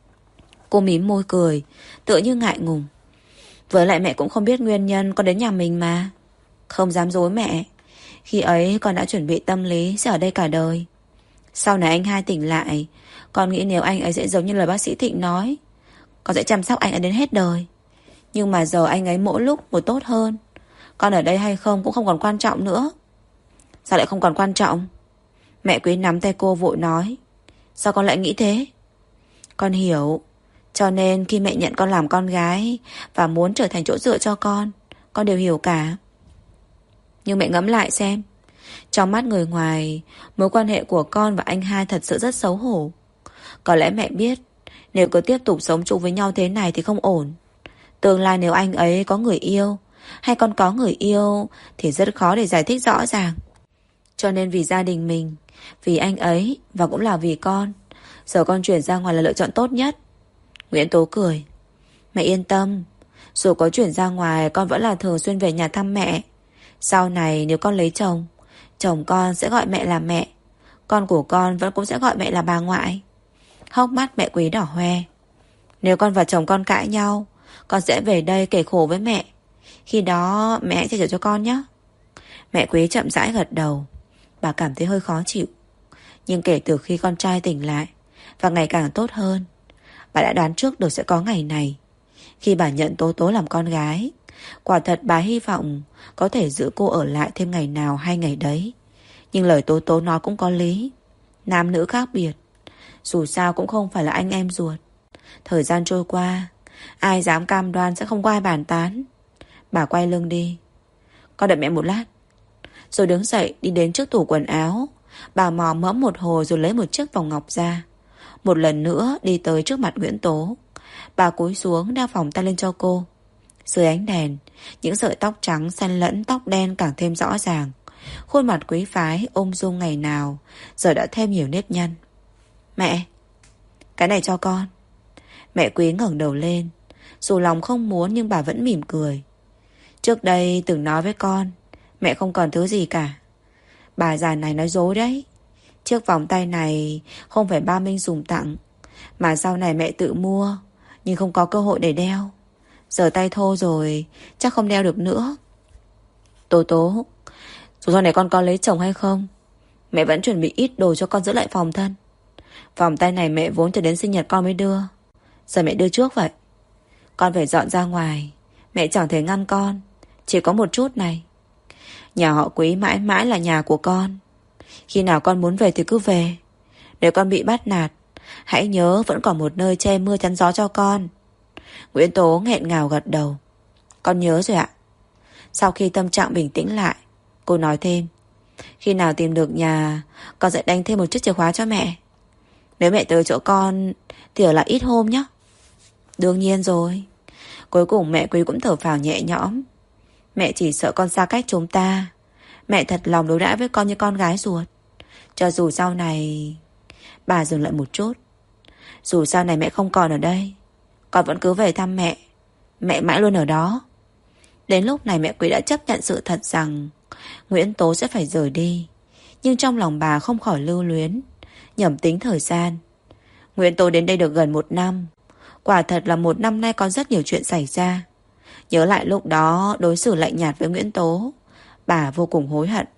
Cô mím môi cười, tựa như ngại ngùng. Với lại mẹ cũng không biết nguyên nhân con đến nhà mình mà. Không dám dối mẹ, khi ấy con đã chuẩn bị tâm lý sẽ ở đây cả đời. Sau này anh hai tỉnh lại, con nghĩ nếu anh ấy sẽ giống như lời bác sĩ Thịnh nói, con sẽ chăm sóc anh ấy đến hết đời. Nhưng mà giờ anh ấy mỗi lúc một tốt hơn, con ở đây hay không cũng không còn quan trọng nữa. Sao lại không còn quan trọng? Mẹ Quý nắm tay cô vội nói: sao con lại nghĩ thế? Con hiểu. Cho nên khi mẹ nhận con làm con gái và muốn trở thành chỗ dựa cho con đều hiểu cả. Nhưng mẹ ngẫm lại xem, trong mắt người ngoài, mối quan hệ của con và anh hai thật sự rất xấu hổ. Có lẽ mẹ biết, nếu cứ tiếp tục sống chung với nhau thế này thì không ổn. Tương lai nếu anh ấy có người yêu, hay con có người yêu, thì rất khó để giải thích rõ ràng. Cho nên vì gia đình mình, vì anh ấy, và cũng là vì con, giờ con chuyển ra ngoài là lựa chọn tốt nhất. Nguyễn Tố cười. Mẹ yên tâm, dù có chuyển ra ngoài, con vẫn là thường xuyên về nhà thăm mẹ. Sau này nếu con lấy chồng, chồng con sẽ gọi mẹ là mẹ, con của con vẫn cũng sẽ gọi mẹ là bà ngoại. Hốc mắt mẹ Quý đỏ hoe. Nếu con và chồng con cãi nhau, con sẽ về đây kể khổ với mẹ. Khi đó mẹ hãy che chở cho con nhé. Mẹ Quý chậm rãi gật đầu. Bà cảm thấy hơi khó chịu. Nhưng kể từ khi con trai tỉnh lại và ngày càng tốt hơn, bà đã đoán trước được sẽ có ngày này. Khi bà nhận Tố Tố làm con gái, quả thật bà hy vọng có thể giữ cô ở lại thêm ngày nào hay ngày đấy. Nhưng lời Tố Tố nói cũng có lý. Nam nữ khác biệt, dù sao cũng không phải là anh em ruột. Thời gian trôi qua, ai dám cam đoan sẽ không có ai bàn tán. Bà quay lưng đi. Con đợi mẹ một lát. Rồi đứng dậy đi đến trước tủ quần áo. Bà mò mẫm một hồi rồi lấy một chiếc vòng ngọc ra. Một lần nữa đi tới trước mặt Nguyễn Tố. Bà cúi xuống đeo vòng tay lên cho cô. Dưới ánh đèn, những sợi tóc trắng xen lẫn tóc đen càng thêm rõ ràng. Khuôn mặt quý phái ôm dung ngày nào giờ đã thêm nhiều nếp nhăn. Mẹ, cái này cho con. Mẹ Quý ngẩng đầu lên. Dù lòng không muốn nhưng bà vẫn mỉm cười. Trước đây từng nói với con, mẹ không còn thứ gì cả. Bà già này nói dối đấy. Chiếc vòng tay này không phải ba Minh dùng tặng, mà sau này mẹ tự mua, nhưng không có cơ hội để đeo. Giờ tay thô rồi, chắc không đeo được nữa. Tố Tố, dù sau này con có lấy chồng hay không, mẹ vẫn chuẩn bị ít đồ cho con giữ lại phòng thân. Vòng tay này mẹ vốn cho đến sinh nhật con mới đưa, giờ mẹ đưa trước vậy. Con phải dọn ra ngoài, mẹ chẳng thể ngăn con. Chỉ có một chút này. Nhà họ Quý mãi mãi là nhà của con. Khi nào con muốn về thì cứ về. Nếu con bị bắt nạt, hãy nhớ vẫn còn một nơi che mưa chắn gió cho con. Nguyễn Tố nghẹn ngào gật đầu. Con nhớ rồi ạ. Sau khi tâm trạng bình tĩnh lại, cô nói thêm. Khi nào tìm được nhà, con sẽ đánh thêm một chiếc chìa khóa cho mẹ. Nếu mẹ tới chỗ con thì ở lại ít hôm nhé. Đương nhiên rồi. Cuối cùng mẹ Quý cũng thở phào nhẹ nhõm. Mẹ chỉ sợ con xa cách chúng ta. Mẹ thật lòng đối đãi với con như con gái ruột. Cho dù sau này... Bà dừng lại một chút. Dù sau này mẹ không còn ở đây, con vẫn cứ về thăm mẹ. Mẹ mãi luôn ở đó. Đến lúc này mẹ Quý đã chấp nhận sự thật rằng Nguyễn Tố sẽ phải rời đi. Nhưng trong lòng bà không khỏi lưu luyến, nhẩm tính thời gian. Nguyễn Tố đến đây được gần 1 năm. Quả thật là 1 năm nay có rất nhiều chuyện xảy ra. Nhớ lại lúc đó đối xử lạnh nhạt với Nguyễn Tố, bà vô cùng hối hận.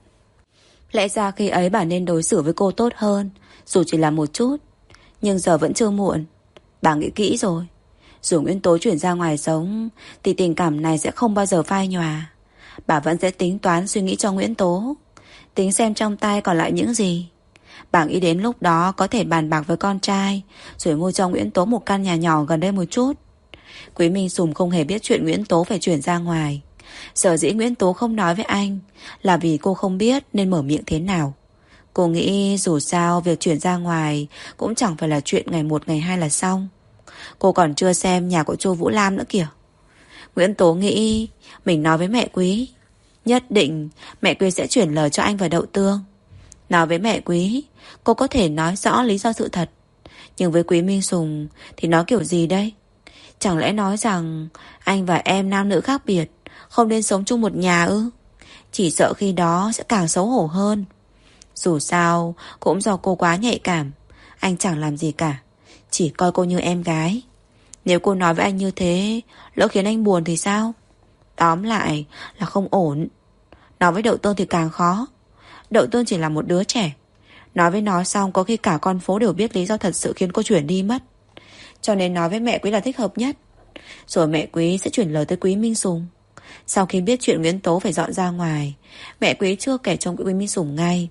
Lẽ ra khi ấy bà nên đối xử với cô tốt hơn, dù chỉ là một chút. Nhưng giờ vẫn chưa muộn. Bà nghĩ kỹ rồi. Dù Nguyễn Tố chuyển ra ngoài sống thì tình cảm này sẽ không bao giờ phai nhòa. Bà vẫn sẽ tính toán suy nghĩ cho Nguyễn Tố, tính xem trong tay còn lại những gì. Bà nghĩ đến lúc đó có thể bàn bạc với con trai, rồi mua cho Nguyễn Tố một căn nhà nhỏ gần đây một chút. Quý Minh Sùng không hề biết chuyện Nguyễn Tố phải chuyển ra ngoài. Sở dĩ Nguyễn Tố không nói với anh là vì cô không biết nên mở miệng thế nào. Cô nghĩ dù sao việc chuyển ra ngoài cũng chẳng phải là chuyện ngày 1 ngày 2 là xong. Cô còn chưa xem nhà của Chu Vũ Lam nữa kìa. Nguyễn Tố nghĩ mình nói với mẹ Quý, nhất định mẹ Quý sẽ chuyển lời cho anh và Đậu Tương. Nói với mẹ Quý, cô có thể nói rõ lý do sự thật. Nhưng với Quý Minh Sùng thì nói kiểu gì đây? Chẳng lẽ nói rằng anh và em nam nữ khác biệt, không nên sống chung một nhà ư? Chỉ sợ khi đó sẽ càng xấu hổ hơn. Dù sao cũng do cô quá nhạy cảm. Anh chẳng làm gì cả, chỉ coi cô như em gái. Nếu cô nói với anh như thế, lỡ khiến anh buồn thì sao? Tóm lại là không ổn. Nói với Đậu Tương thì càng khó. Đậu Tương chỉ là một đứa trẻ. Nói với nó xong có khi cả con phố đều biết lý do thật sự khiến cô chuyển đi mất. Cho nên nói với mẹ Quý là thích hợp nhất. Rồi mẹ Quý sẽ chuyển lời tới Quý Minh Sùng. Sau khi biết chuyện Nguyễn Tố phải dọn ra ngoài, mẹ Quý chưa kể cho Quý Minh Sùng ngay.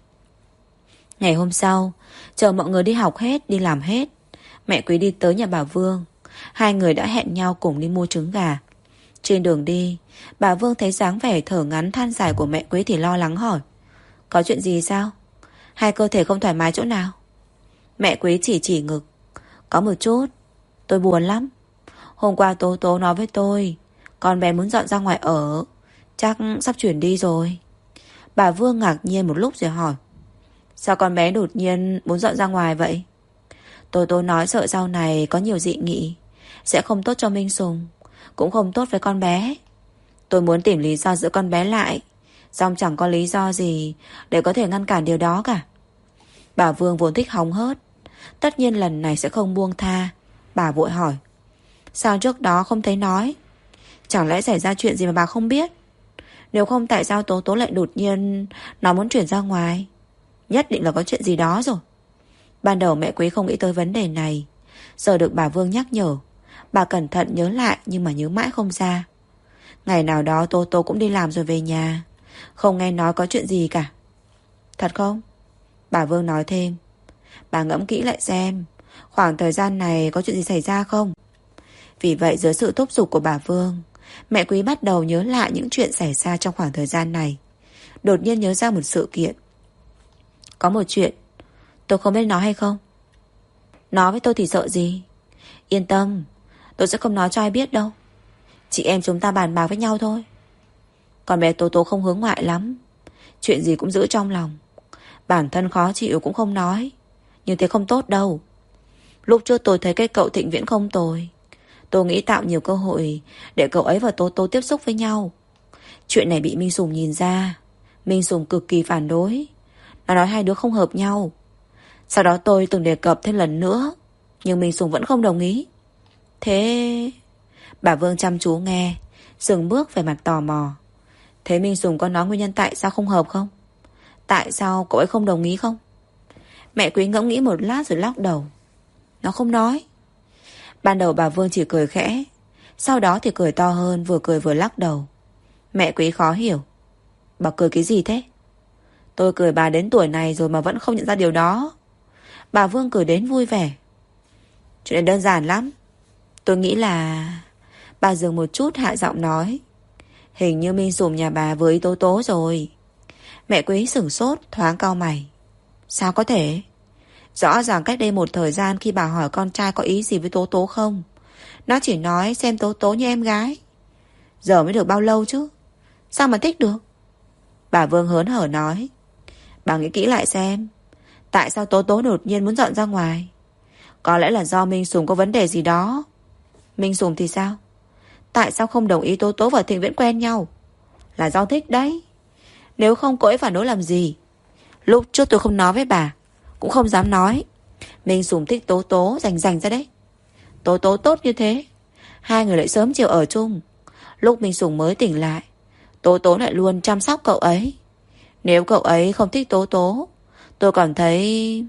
Ngày hôm sau, chờ mọi người đi học hết, đi làm hết, mẹ Quý đi tới nhà bà Vương. Hai người đã hẹn nhau cùng đi mua trứng gà. Trên đường đi, bà Vương thấy dáng vẻ thở ngắn than dài của mẹ Quý thì lo lắng hỏi: Có chuyện gì sao? Hay cơ thể không thoải mái chỗ nào? Mẹ Quý chỉ ngực: Có một chút, tôi buồn lắm. Hôm qua Tố Tố nói với tôi con bé muốn dọn ra ngoài ở, chắc sắp chuyển đi rồi. Bà Vương ngạc nhiên một lúc rồi hỏi: Sao con bé đột nhiên muốn dọn ra ngoài vậy? Tố Tố nói sợ sau này có nhiều dị nghị, sẽ không tốt cho Minh Sùng, cũng không tốt với con bé. Tôi muốn tìm lý do giữ con bé lại, song chẳng có lý do gì để có thể ngăn cản điều đó cả. Bà Vương vốn thích hóng hớt, tất nhiên lần này sẽ không buông tha. Bà vội hỏi: Sao trước đó không thấy nói? Chẳng lẽ xảy ra chuyện gì mà bà không biết? Nếu không tại sao Tố Tố lại đột nhiên nó muốn chuyển ra ngoài? Nhất định là có chuyện gì đó rồi. Ban đầu mẹ Quý không nghĩ tới vấn đề này, giờ được bà Vương nhắc nhở, bà cẩn thận nhớ lại nhưng mà nhớ mãi không ra. Ngày nào đó Tố Tố cũng đi làm rồi về nhà, không nghe nói có chuyện gì cả. Thật không? Bà Vương nói thêm: Bà ngẫm kỹ lại xem, khoảng thời gian này có chuyện gì xảy ra không? Vì vậy dưới sự thúc giục của bà Vương, mẹ Quý bắt đầu nhớ lại những chuyện xảy ra trong khoảng thời gian này. Đột nhiên nhớ ra một sự kiện. Có một chuyện tôi không biết nói hay không? Nói với tôi thì sợ gì? Yên tâm, tôi sẽ không nói cho ai biết đâu. Chị em chúng ta bàn bạc với nhau thôi. Con bé Tố Tố không hướng ngoại lắm, chuyện gì cũng giữ trong lòng. Bản thân khó chịu cũng không nói, nhưng thế không tốt đâu. Lúc trước tôi thấy cái cậu Thịnh Viễn không tồi, tôi nghĩ tạo nhiều cơ hội để cậu ấy và Tố Tố tiếp xúc với nhau. Chuyện này bị Minh Sùng nhìn ra, Minh Sùng cực kỳ phản đối. Nó nói hai đứa không hợp nhau. Sau đó tôi từng đề cập thêm lần nữa, nhưng Minh Sùng vẫn không đồng ý. Thế... Bà Vương chăm chú nghe, dừng bước về mặt tò mò. Thế Minh Sùng có nói nguyên nhân tại sao không hợp không? Tại sao cậu ấy không đồng ý không? Mẹ Quý ngẫm nghĩ một lát rồi lắc đầu. Nó không nói. Ban đầu bà Vương chỉ cười khẽ, sau đó thì cười to hơn, vừa cười vừa lắc đầu. Mẹ Quý khó hiểu. Bà cười cái gì thế? Tôi cười bà đến tuổi này rồi mà vẫn không nhận ra điều đó. Bà Vương cười đến vui vẻ. Chuyện này đơn giản lắm. Tôi nghĩ là... Bà dừng một chút hạ giọng nói: Hình như Minh Sùng nhà bà với Tố Tố rồi. Mẹ Quý sửng sốt, thoáng cau mày. Sao có thể? Rõ ràng cách đây một thời gian khi bà hỏi con trai có ý gì với Tố Tố không, nó chỉ nói xem Tố Tố như em gái. Giờ mới được bao lâu chứ, sao mà thích được? Bà Vương hớn hở nói: Bà nghĩ kỹ lại xem, tại sao Tố Tố đột nhiên muốn dọn ra ngoài? Có lẽ là do Minh Sùng có vấn đề gì đó. Minh Sùng thì sao? Tại sao không đồng ý Tố Tố và Thịnh Viễn quen nhau? Là do thích đấy. Nếu không cô ấy phản đối làm gì? Lúc trước tôi không nói với bà, cũng không dám nói. Minh Sùng thích Tố Tố rành ra đấy. Tố Tố tốt như thế, hai người lại sớm chiều ở chung. Lúc Minh Sùng mới tỉnh lại, Tố Tố lại luôn chăm sóc cậu ấy. Nếu cậu ấy không thích Tố Tố, tôi còn thấy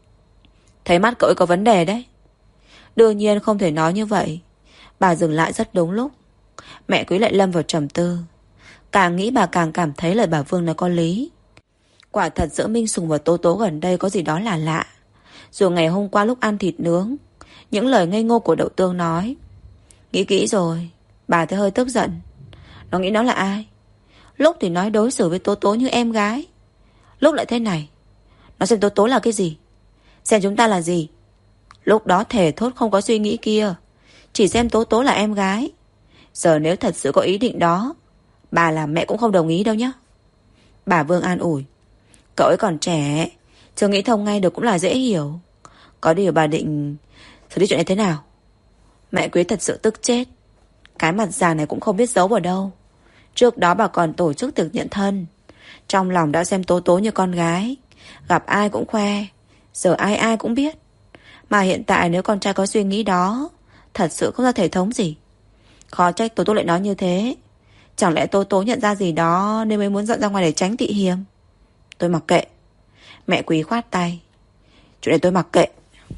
mắt cậu ấy có vấn đề đấy. Đương nhiên không thể nói như vậy. Bà dừng lại rất đúng lúc. Mẹ Quý lại lâm vào trầm tư. Càng nghĩ bà càng cảm thấy lời bà Vương nói có lý. Quả thật giữa Minh Sùng và Tố Tố gần đây có gì đó là lạ. Dù ngày hôm qua lúc ăn thịt nướng, những lời ngây ngô của Đậu Tương nói. Nghĩ kỹ rồi, bà thấy hơi tức giận. Nó nghĩ nó là ai? Lúc thì nói đối xử với Tố Tố như em gái, lúc lại thế này. Nó xem Tố Tố là cái gì, xem chúng ta là gì. Lúc đó thề thốt không có suy nghĩ kia, chỉ xem Tố Tố là em gái. Giờ nếu thật sự có ý định đó, bà làm mẹ cũng không đồng ý đâu nhé. Bà Vương an ủi: Cậu ấy còn trẻ, chưa nghĩ thông ngay được cũng là dễ hiểu. Có điều bà định xử lý chuyện này thế nào? Mẹ Quý thật sự tức chết. Cái mặt già này cũng không biết giấu ở đâu. Trước đó bà còn tổ chức tiệc nhận thân, trong lòng đã xem Tố Tố như con gái, gặp ai cũng khoe. Giờ ai ai cũng biết. Mà hiện tại nếu con trai có suy nghĩ đó, thật sự không ra thể thống gì. Khó trách Tố Tố lại nói như thế. Chẳng lẽ Tố Tố nhận ra gì đó nên mới muốn dọn ra ngoài để tránh tị hiềm? Tôi mặc kệ. Mẹ Quý khoát tay: Chuyện này tôi mặc kệ.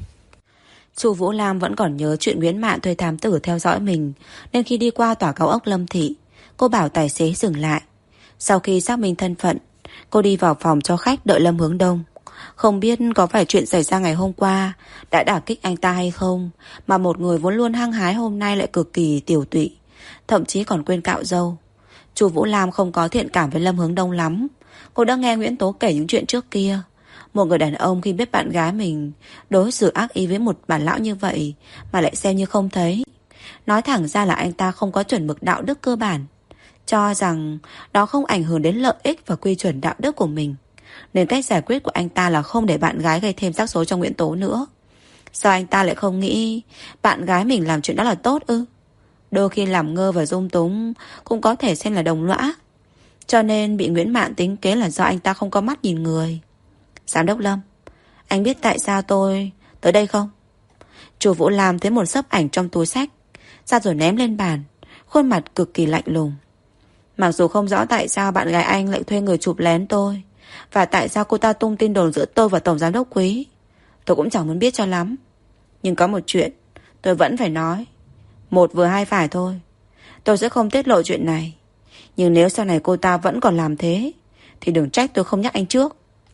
Chu Vũ Lam vẫn còn nhớ chuyện Nguyễn Mạn thuê thám tử theo dõi mình, nên khi đi qua tòa cao ốc Lâm Thị, cô bảo tài xế dừng lại. Sau khi xác minh thân phận, cô đi vào phòng cho khách đợi Lâm Hướng Đông. Không biết có phải chuyện xảy ra ngày hôm qua đã đả kích anh ta hay không, mà một người vốn luôn hăng hái hôm nay lại cực kỳ tiểu tụy. thậm chí còn quên cạo râu. Chu Vũ Lam không có thiện cảm với Lâm Hướng Đông lắm. Cô đã nghe Nguyễn Tố kể những chuyện trước kia. Một người đàn ông khi biết bạn gái mình đối xử ác ý với một bà lão như vậy mà lại xem như không thấy. Nói thẳng ra là anh ta không có chuẩn mực đạo đức cơ bản, cho rằng đó không ảnh hưởng đến lợi ích và quy chuẩn đạo đức của mình. Nên cách giải quyết của anh ta là không để bạn gái gây thêm rắc rối cho Nguyễn Tố nữa. Sao anh ta lại không nghĩ bạn gái mình làm chuyện đó là tốt ư? Đôi khi làm ngơ và dung túng cũng có thể xem là đồng lõa. Cho nên bị Nguyễn Mạn tính kế là do anh ta không có mắt nhìn người. Giám đốc Lâm, anh biết tại sao tôi tới đây không? Chu Vũ Lam thấy một xấp ảnh trong túi xách ra rồi ném lên bàn, khuôn mặt cực kỳ lạnh lùng. Mặc dù không rõ tại sao bạn gái anh lại thuê người chụp lén tôi, và tại sao cô ta tung tin đồn giữa tôi và Tổng Giám đốc Quý, tôi cũng chẳng muốn biết cho lắm. Nhưng có một chuyện tôi vẫn phải nói. Một vừa hai phải thôi. Tôi sẽ không tiết lộ chuyện này. Nhưng nếu sau này cô ta vẫn còn làm thế thì đừng trách tôi không nhắc anh trước.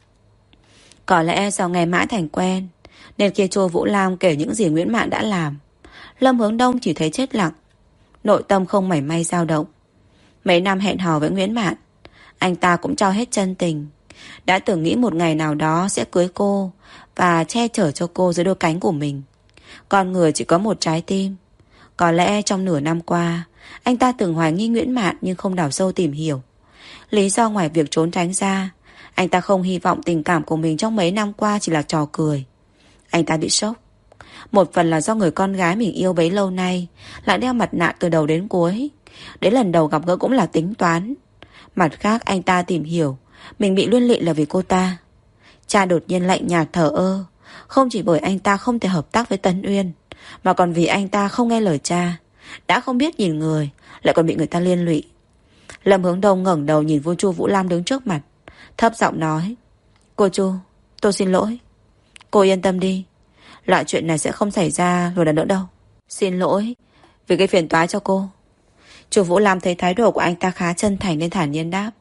Có lẽ do ngày mãi thành quen, nên khi Chu Vũ Lam kể những gì Nguyễn Mạn đã làm, Lâm Hướng Đông chỉ thấy chết lặng, nội tâm không mảy may dao động. Mấy năm hẹn hò với Nguyễn Mạn, anh ta cũng trao hết chân tình, đã từng nghĩ một ngày nào đó sẽ cưới cô và che chở cho cô dưới đôi cánh của mình. Con người chỉ có một trái tim. Có lẽ trong nửa năm qua, anh ta từng hoài nghi Nguyễn Mạn nhưng không đào sâu tìm hiểu. Lý do ngoài việc trốn tránh ra, anh ta không hy vọng tình cảm của mình trong mấy năm qua chỉ là trò cười. Anh ta bị sốc. Một phần là do người con gái mình yêu bấy lâu nay lại đeo mặt nạ từ đầu đến cuối. Đến lần đầu gặp gỡ cũng là tính toán. Mặt khác anh ta tìm hiểu mình bị liên lụy là vì cô ta. Cha đột nhiên lạnh nhạt thờ ơ, không chỉ bởi anh ta không thể hợp tác với Tấn Uyên, mà còn vì anh ta không nghe lời cha, đã không biết nhìn người, lại còn bị người ta liên lụy. Lâm Hướng Đông ngẩng đầu nhìn vô Chu Vũ Lam đứng trước mặt, thấp giọng nói: Cô Chu, tôi xin lỗi. Cô yên tâm đi, loại chuyện này sẽ không xảy ra rồi lần nữa đâu. Xin lỗi vì gây phiền toái cho cô. Chu Vũ Lam thấy thái độ của anh ta khá chân thành nên thản nhiên đáp: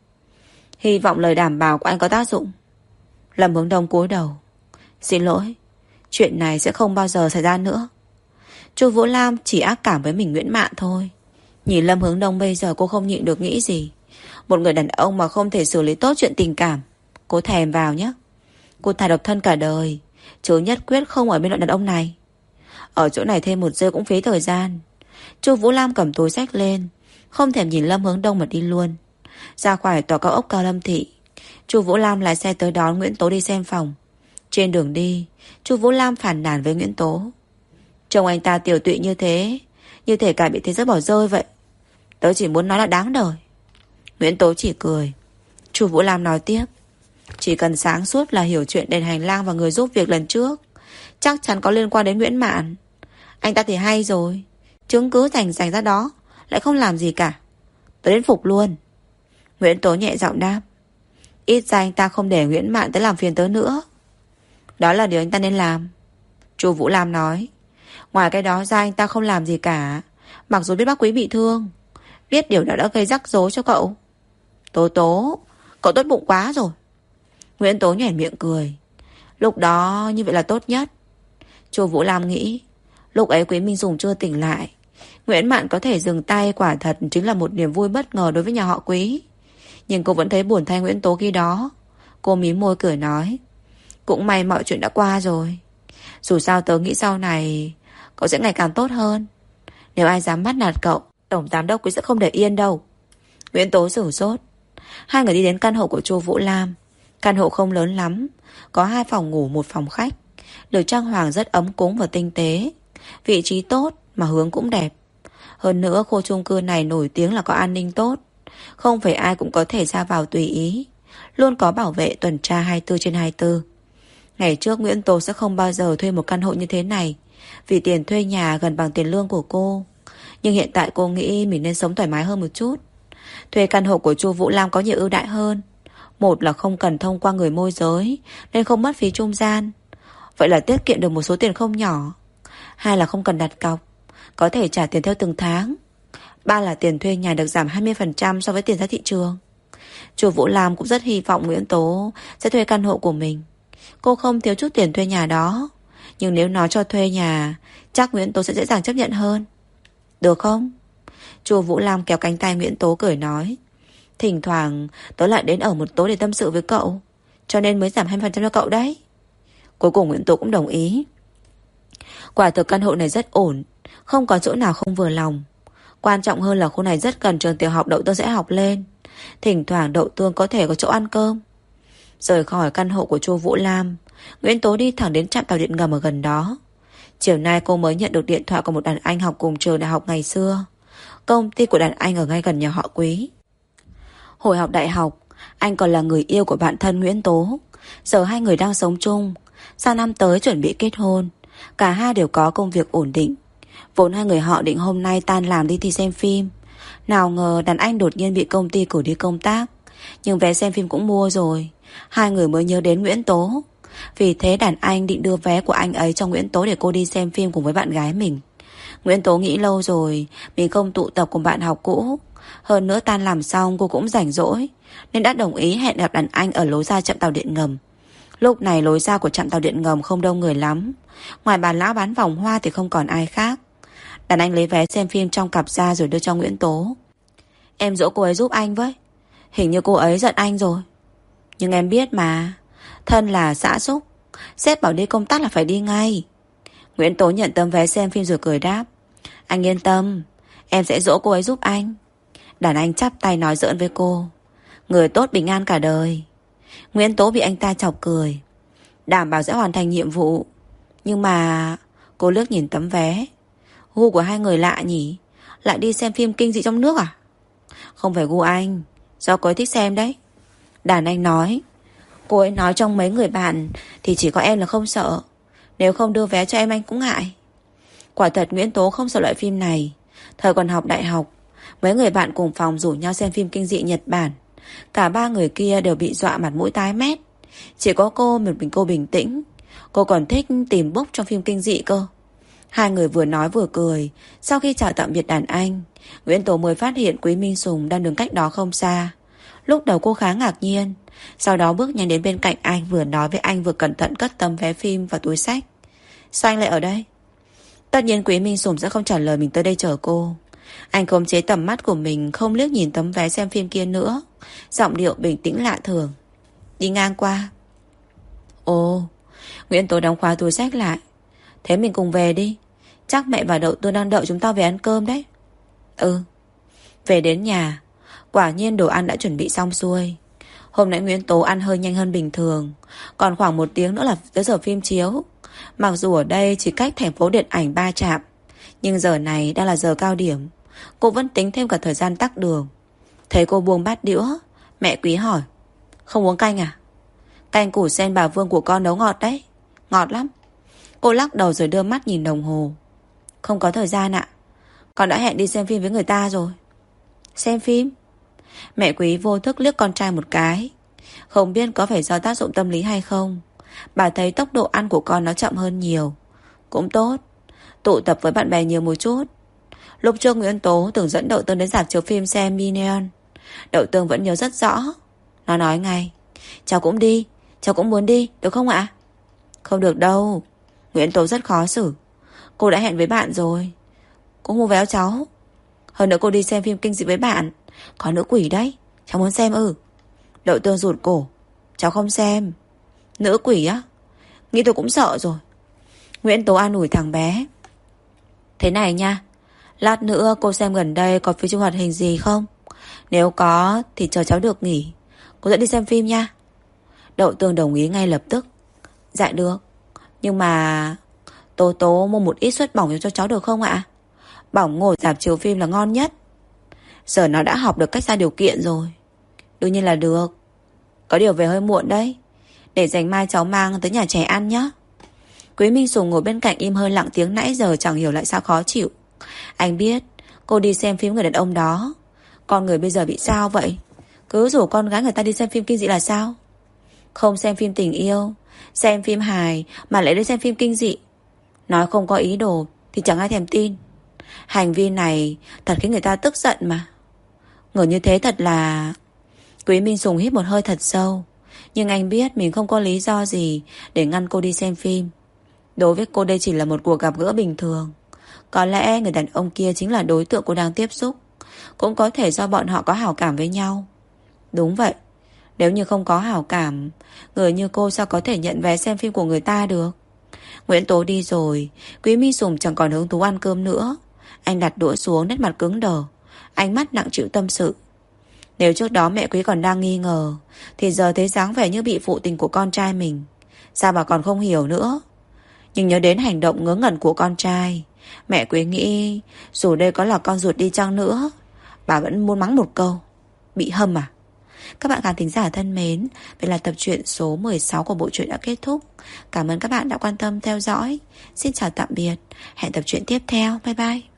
Hy vọng lời đảm bảo của anh có tác dụng. Lâm Hướng Đông cúi đầu: Xin lỗi, chuyện này sẽ không bao giờ xảy ra nữa. Chu Vũ Lam chỉ ác cảm với mình Nguyễn Mạn thôi. Nhìn Lâm Hướng Đông bây giờ cô không nhịn được nghĩ gì. Một người đàn ông mà không thể xử lý tốt chuyện tình cảm, cô thèm vào nhé. Cô thà độc thân cả đời, chứ nhất quyết không ở bên loại đàn ông này. Ở chỗ này thêm một giây cũng phí thời gian. Chu Vũ Lam cầm túi xách lên, không thèm nhìn Lâm Hướng Đông mà đi luôn. Ra khỏi tòa cao ốc Cao Lâm Thị, Chu Vũ Lam lái xe tới đón Nguyễn Tố đi xem phòng. Trên đường đi, Chu Vũ Lam phàn nàn với Nguyễn Tố: Trông anh ta tiểu tụy như thế, như thể cả bị thế giới bỏ rơi vậy. Tớ chỉ muốn nói là đáng đời. Nguyễn Tố chỉ cười. Chu Vũ Lam nói tiếp: Chỉ cần sáng suốt là hiểu chuyện đèn hành lang và người giúp việc lần trước chắc chắn có liên quan đến Nguyễn Mạn. Anh ta thì hay rồi, chứng cứ rành ra đó, lại không làm gì cả. Tớ đến phục luôn. Nguyễn Tố nhẹ giọng đáp: Ít ra anh ta không để Nguyễn Mạn tới làm phiền tớ nữa. Đó là điều anh ta nên làm, Chu Vũ Lam nói. Ngoài cái đó ra anh ta không làm gì cả. Mặc dù biết bác Quý bị thương, biết điều đó đã gây rắc rối cho cậu. Tố, cậu tốt bụng quá rồi. Nguyễn Tố nhoẻn miệng cười. Lúc đó như vậy là tốt nhất. Chu Vũ Lam nghĩ, lúc ấy Quý Minh Dùng chưa tỉnh lại, Nguyễn Mạn có thể dừng tay quả thật chính là một niềm vui bất ngờ đối với nhà họ Quý. Nhưng cô vẫn thấy buồn thay Nguyễn Tố khi đó. Cô mím môi cười nói: Cũng may mọi chuyện đã qua rồi. Dù sao tớ nghĩ sau này cậu sẽ ngày càng tốt hơn. Nếu ai dám bắt nạt cậu, Tổng Giám đốc Quý sẽ không để yên đâu. Nguyễn Tố sửng sốt. Hai người đi đến căn hộ của Chu Vũ Lam. Căn hộ không lớn lắm, có 2 phòng ngủ 1 phòng khách, được trang hoàng rất ấm cúng và tinh tế. Vị trí tốt mà hướng cũng đẹp. Hơn nữa khu chung cư này nổi tiếng là có an ninh tốt, không phải ai cũng có thể ra vào tùy ý, luôn có bảo vệ tuần tra 24/24. Ngày trước Nguyễn Tố sẽ không bao giờ thuê một căn hộ như thế này, vì tiền thuê nhà gần bằng tiền lương của cô. Nhưng hiện tại cô nghĩ mình nên sống thoải mái hơn một chút. Thuê căn hộ của Chu Vũ Lam có nhiều ưu đãi hơn. Một là không cần thông qua người môi giới nên không mất phí trung gian, vậy là tiết kiệm được một số tiền không nhỏ. Hai là không cần đặt cọc, có thể trả tiền theo từng tháng. Ba là tiền thuê nhà được giảm 20% so với tiền giá thị trường. Chu Vũ Lam cũng rất hy vọng Nguyễn Tố sẽ thuê căn hộ của mình. Cô không thiếu chút tiền thuê nhà đó, nhưng nếu nói cho thuê nhà, chắc Nguyễn Tố sẽ dễ dàng chấp nhận hơn. Được không? Chu Vũ Lam kéo cánh tay Nguyễn Tố cười nói: Thỉnh thoảng tớ lại đến ở một tối để tâm sự với cậu, cho nên mới giảm 20% cho cậu đấy. Cuối cùng Nguyễn Tố cũng đồng ý. Quả thực căn hộ này rất ổn, không có chỗ nào không vừa lòng. Quan trọng hơn là khu này rất gần trường tiểu học Đậu Tương sẽ học lên. Thỉnh thoảng Đậu Tương có thể có chỗ ăn cơm. Rời khỏi căn hộ của Chu Vũ Lam, Nguyễn Tố đi thẳng đến trạm tàu điện ngầm ở gần đó. Chiều nay cô mới nhận được điện thoại của một đàn anh học cùng trường đại học ngày xưa. Công ty của đàn anh ở ngay gần nhà họ Quý. Hồi học đại học, anh còn là người yêu của bạn thân Nguyễn Tố. Giờ hai người đang sống chung, sang năm tới chuẩn bị kết hôn. Cả hai đều có công việc ổn định. Vốn hai người họ định hôm nay tan làm đi thi xem phim. Nào ngờ đàn anh đột nhiên bị công ty cử đi công tác. Nhưng vé xem phim cũng mua rồi. Hai người mới nhớ đến Nguyễn Tố. Vì thế đàn anh định đưa vé của anh ấy cho Nguyễn Tố để cô đi xem phim cùng với bạn gái mình. Nguyễn Tố nghĩ lâu rồi mình không tụ tập cùng bạn học cũ. Hơn nữa tan làm xong cô cũng rảnh rỗi, nên đã đồng ý hẹn gặp đàn anh ở lối ra trạm tàu điện ngầm. Lúc này lối ra của trạm tàu điện ngầm không đông người lắm. Ngoài bà lão bán vòng hoa thì không còn ai khác. Đàn anh lấy vé xem phim trong cặp ra rồi đưa cho Nguyễn Tố. Em dỗ cô ấy giúp anh với. Hình như cô ấy giận anh rồi. Nhưng em biết mà, thân là xã xúc, sếp bảo đi công tác là phải đi ngay. Nguyễn Tố nhận tấm vé xem phim rồi cười đáp: Anh yên tâm, em sẽ dỗ cô ấy giúp anh. Đàn anh chắp tay nói giỡn với cô: Người tốt bình an cả đời. Nguyễn Tố bị anh ta chọc cười: Đảm bảo sẽ hoàn thành nhiệm vụ. Nhưng mà cô lướt nhìn tấm vé. Gu của hai người lạ nhỉ, lại đi xem phim kinh dị trong nước à? Không phải gu anh, do cô ấy thích xem đấy. Đàn anh nói: Cô ấy nói trong mấy người bạn thì chỉ có em là không sợ. Nếu không đưa vé cho em anh cũng ngại. Quả thật Nguyễn Tố không sợ loại phim này. Thời còn học đại học, mấy người bạn cùng phòng rủ nhau xem phim kinh dị Nhật Bản. Cả ba người kia đều bị dọa mặt mũi tái mét. Chỉ có cô, một mình cô bình tĩnh. Cô còn thích tìm book trong phim kinh dị cơ. Hai người vừa nói vừa cười. Sau khi chào tạm biệt đàn anh, Nguyễn Tố mới phát hiện Quý Minh Sùng đang đứng cách đó không xa. Lúc đầu cô khá ngạc nhiên, sau đó bước nhanh đến bên cạnh anh, vừa nói với anh vừa cẩn thận cất tấm vé phim vào túi xách. Sao anh lại ở đây? Tất nhiên Quý Minh Sùng sẽ không trả lời mình tới đây chờ cô. Anh khống chế tầm mắt của mình, không liếc nhìn tấm vé xem phim kia nữa. Giọng điệu bình tĩnh lạ thường: Đi ngang qua. Ồ. Nguyễn Tố đóng khóa túi xách lại. Thế mình cùng về đi. Chắc mẹ và Đậu Tương đang đợi chúng ta về ăn cơm đấy. Ừ. Về đến nhà, quả nhiên đồ ăn đã chuẩn bị xong xuôi. Hôm nãy Nguyễn Tố ăn hơi nhanh hơn bình thường. Còn khoảng 1 tiếng nữa là tới giờ phim chiếu. Mặc dù ở đây chỉ cách thành phố điện ảnh 3 trạm, nhưng giờ này đang là giờ cao điểm. Cô vẫn tính thêm cả thời gian tắc đường. Thấy cô buông bát đũa, mẹ Quý hỏi: Không uống canh à? Canh củ sen bà Vương của con nấu ngọt đấy. Ngọt lắm. Cô lắc đầu rồi đưa mắt nhìn đồng hồ. Không có thời gian ạ. Con đã hẹn đi xem phim với người ta rồi. Xem phim? Mẹ Quý vô thức liếc con trai một cái. Không biết có phải do tác dụng tâm lý hay không, bà thấy tốc độ ăn của con nó chậm hơn nhiều. Cũng tốt, tụ tập với bạn bè nhiều một chút. Lúc trước Nguyễn Tố từng dẫn Đậu Tương đến rạp chiếu phim xem Minion. Đậu Tương vẫn nhớ rất rõ. Nó nói ngay: Cháu cũng đi, cháu cũng muốn đi, được không ạ? Không được đâu. Nguyễn Tố rất khó xử. Cô đã hẹn với bạn rồi. Cô mua vé cho cháu. Hơn nữa cô đi xem phim kinh dị với bạn, có nữ quỷ đấy. Cháu muốn xem ư? Đậu Tương rụt cổ: Cháu không xem. Nữ quỷ á? Nghĩ tôi cũng sợ rồi. Nguyễn Tố an ủi thằng bé: Thế này nha, lát nữa cô xem gần đây có phim chiếu hoạt hình gì không? Nếu có thì chờ cháu được nghỉ, cô dẫn đi xem phim nha. Đậu Tương đồng ý ngay lập tức: Dạ được. Nhưng mà Tố Tố mua một ít suất bỏng cho cháu được không ạ? Bỏng ngồi rạp chiếu phim là ngon nhất. Giờ nó đã học được cách ra điều kiện rồi. Đương nhiên là được. Có điều về hơi muộn đấy, để dành mai cháu mang tới nhà trẻ ăn nhé. Quý Minh Sùng ngồi bên cạnh im hơi lặng tiếng nãy giờ chẳng hiểu lại sao khó chịu. Anh biết cô đi xem phim người đàn ông đó. Con người bây giờ bị sao vậy? Cứ rủ con gái người ta đi xem phim kinh dị là sao? Không xem phim tình yêu, xem phim hài mà lại đi xem phim kinh dị. Nói không có ý đồ thì chẳng ai thèm tin. Hành vi này thật khiến người ta tức giận mà. Người như thế thật là... Quý Minh Sùng hít một hơi thật sâu. Nhưng anh biết mình không có lý do gì để ngăn cô đi xem phim. Đối với cô đây chỉ là một cuộc gặp gỡ bình thường. Có lẽ người đàn ông kia chính là đối tượng cô đang tiếp xúc. cũng có thể do bọn họ có hảo cảm với nhau. Đúng vậy. Nếu như không có hảo cảm, người như cô sao có thể nhận vé xem phim của người ta được? Nguyễn Tố đi rồi, Quý Mi Sùng chẳng còn hứng thú ăn cơm nữa. Anh đặt đũa xuống, nét mặt cứng đờ, ánh mắt nặng trĩu tâm sự. Nếu trước đó mẹ Quý còn đang nghi ngờ, thì giờ thấy dáng vẻ như bị phụ tình của con trai mình, sao bà còn không hiểu nữa. Nhưng nhớ đến hành động ngớ ngẩn của con trai, mẹ Quý nghĩ dù đây có là con ruột đi chăng nữa, bà vẫn muốn mắng một câu: bị hâm à? Các bạn khán thính giả thân mến, vậy là tập truyện số 16 của bộ truyện đã kết thúc. Cảm ơn các bạn đã quan tâm theo dõi. Xin chào tạm biệt. Hẹn tập truyện tiếp theo. Bye bye.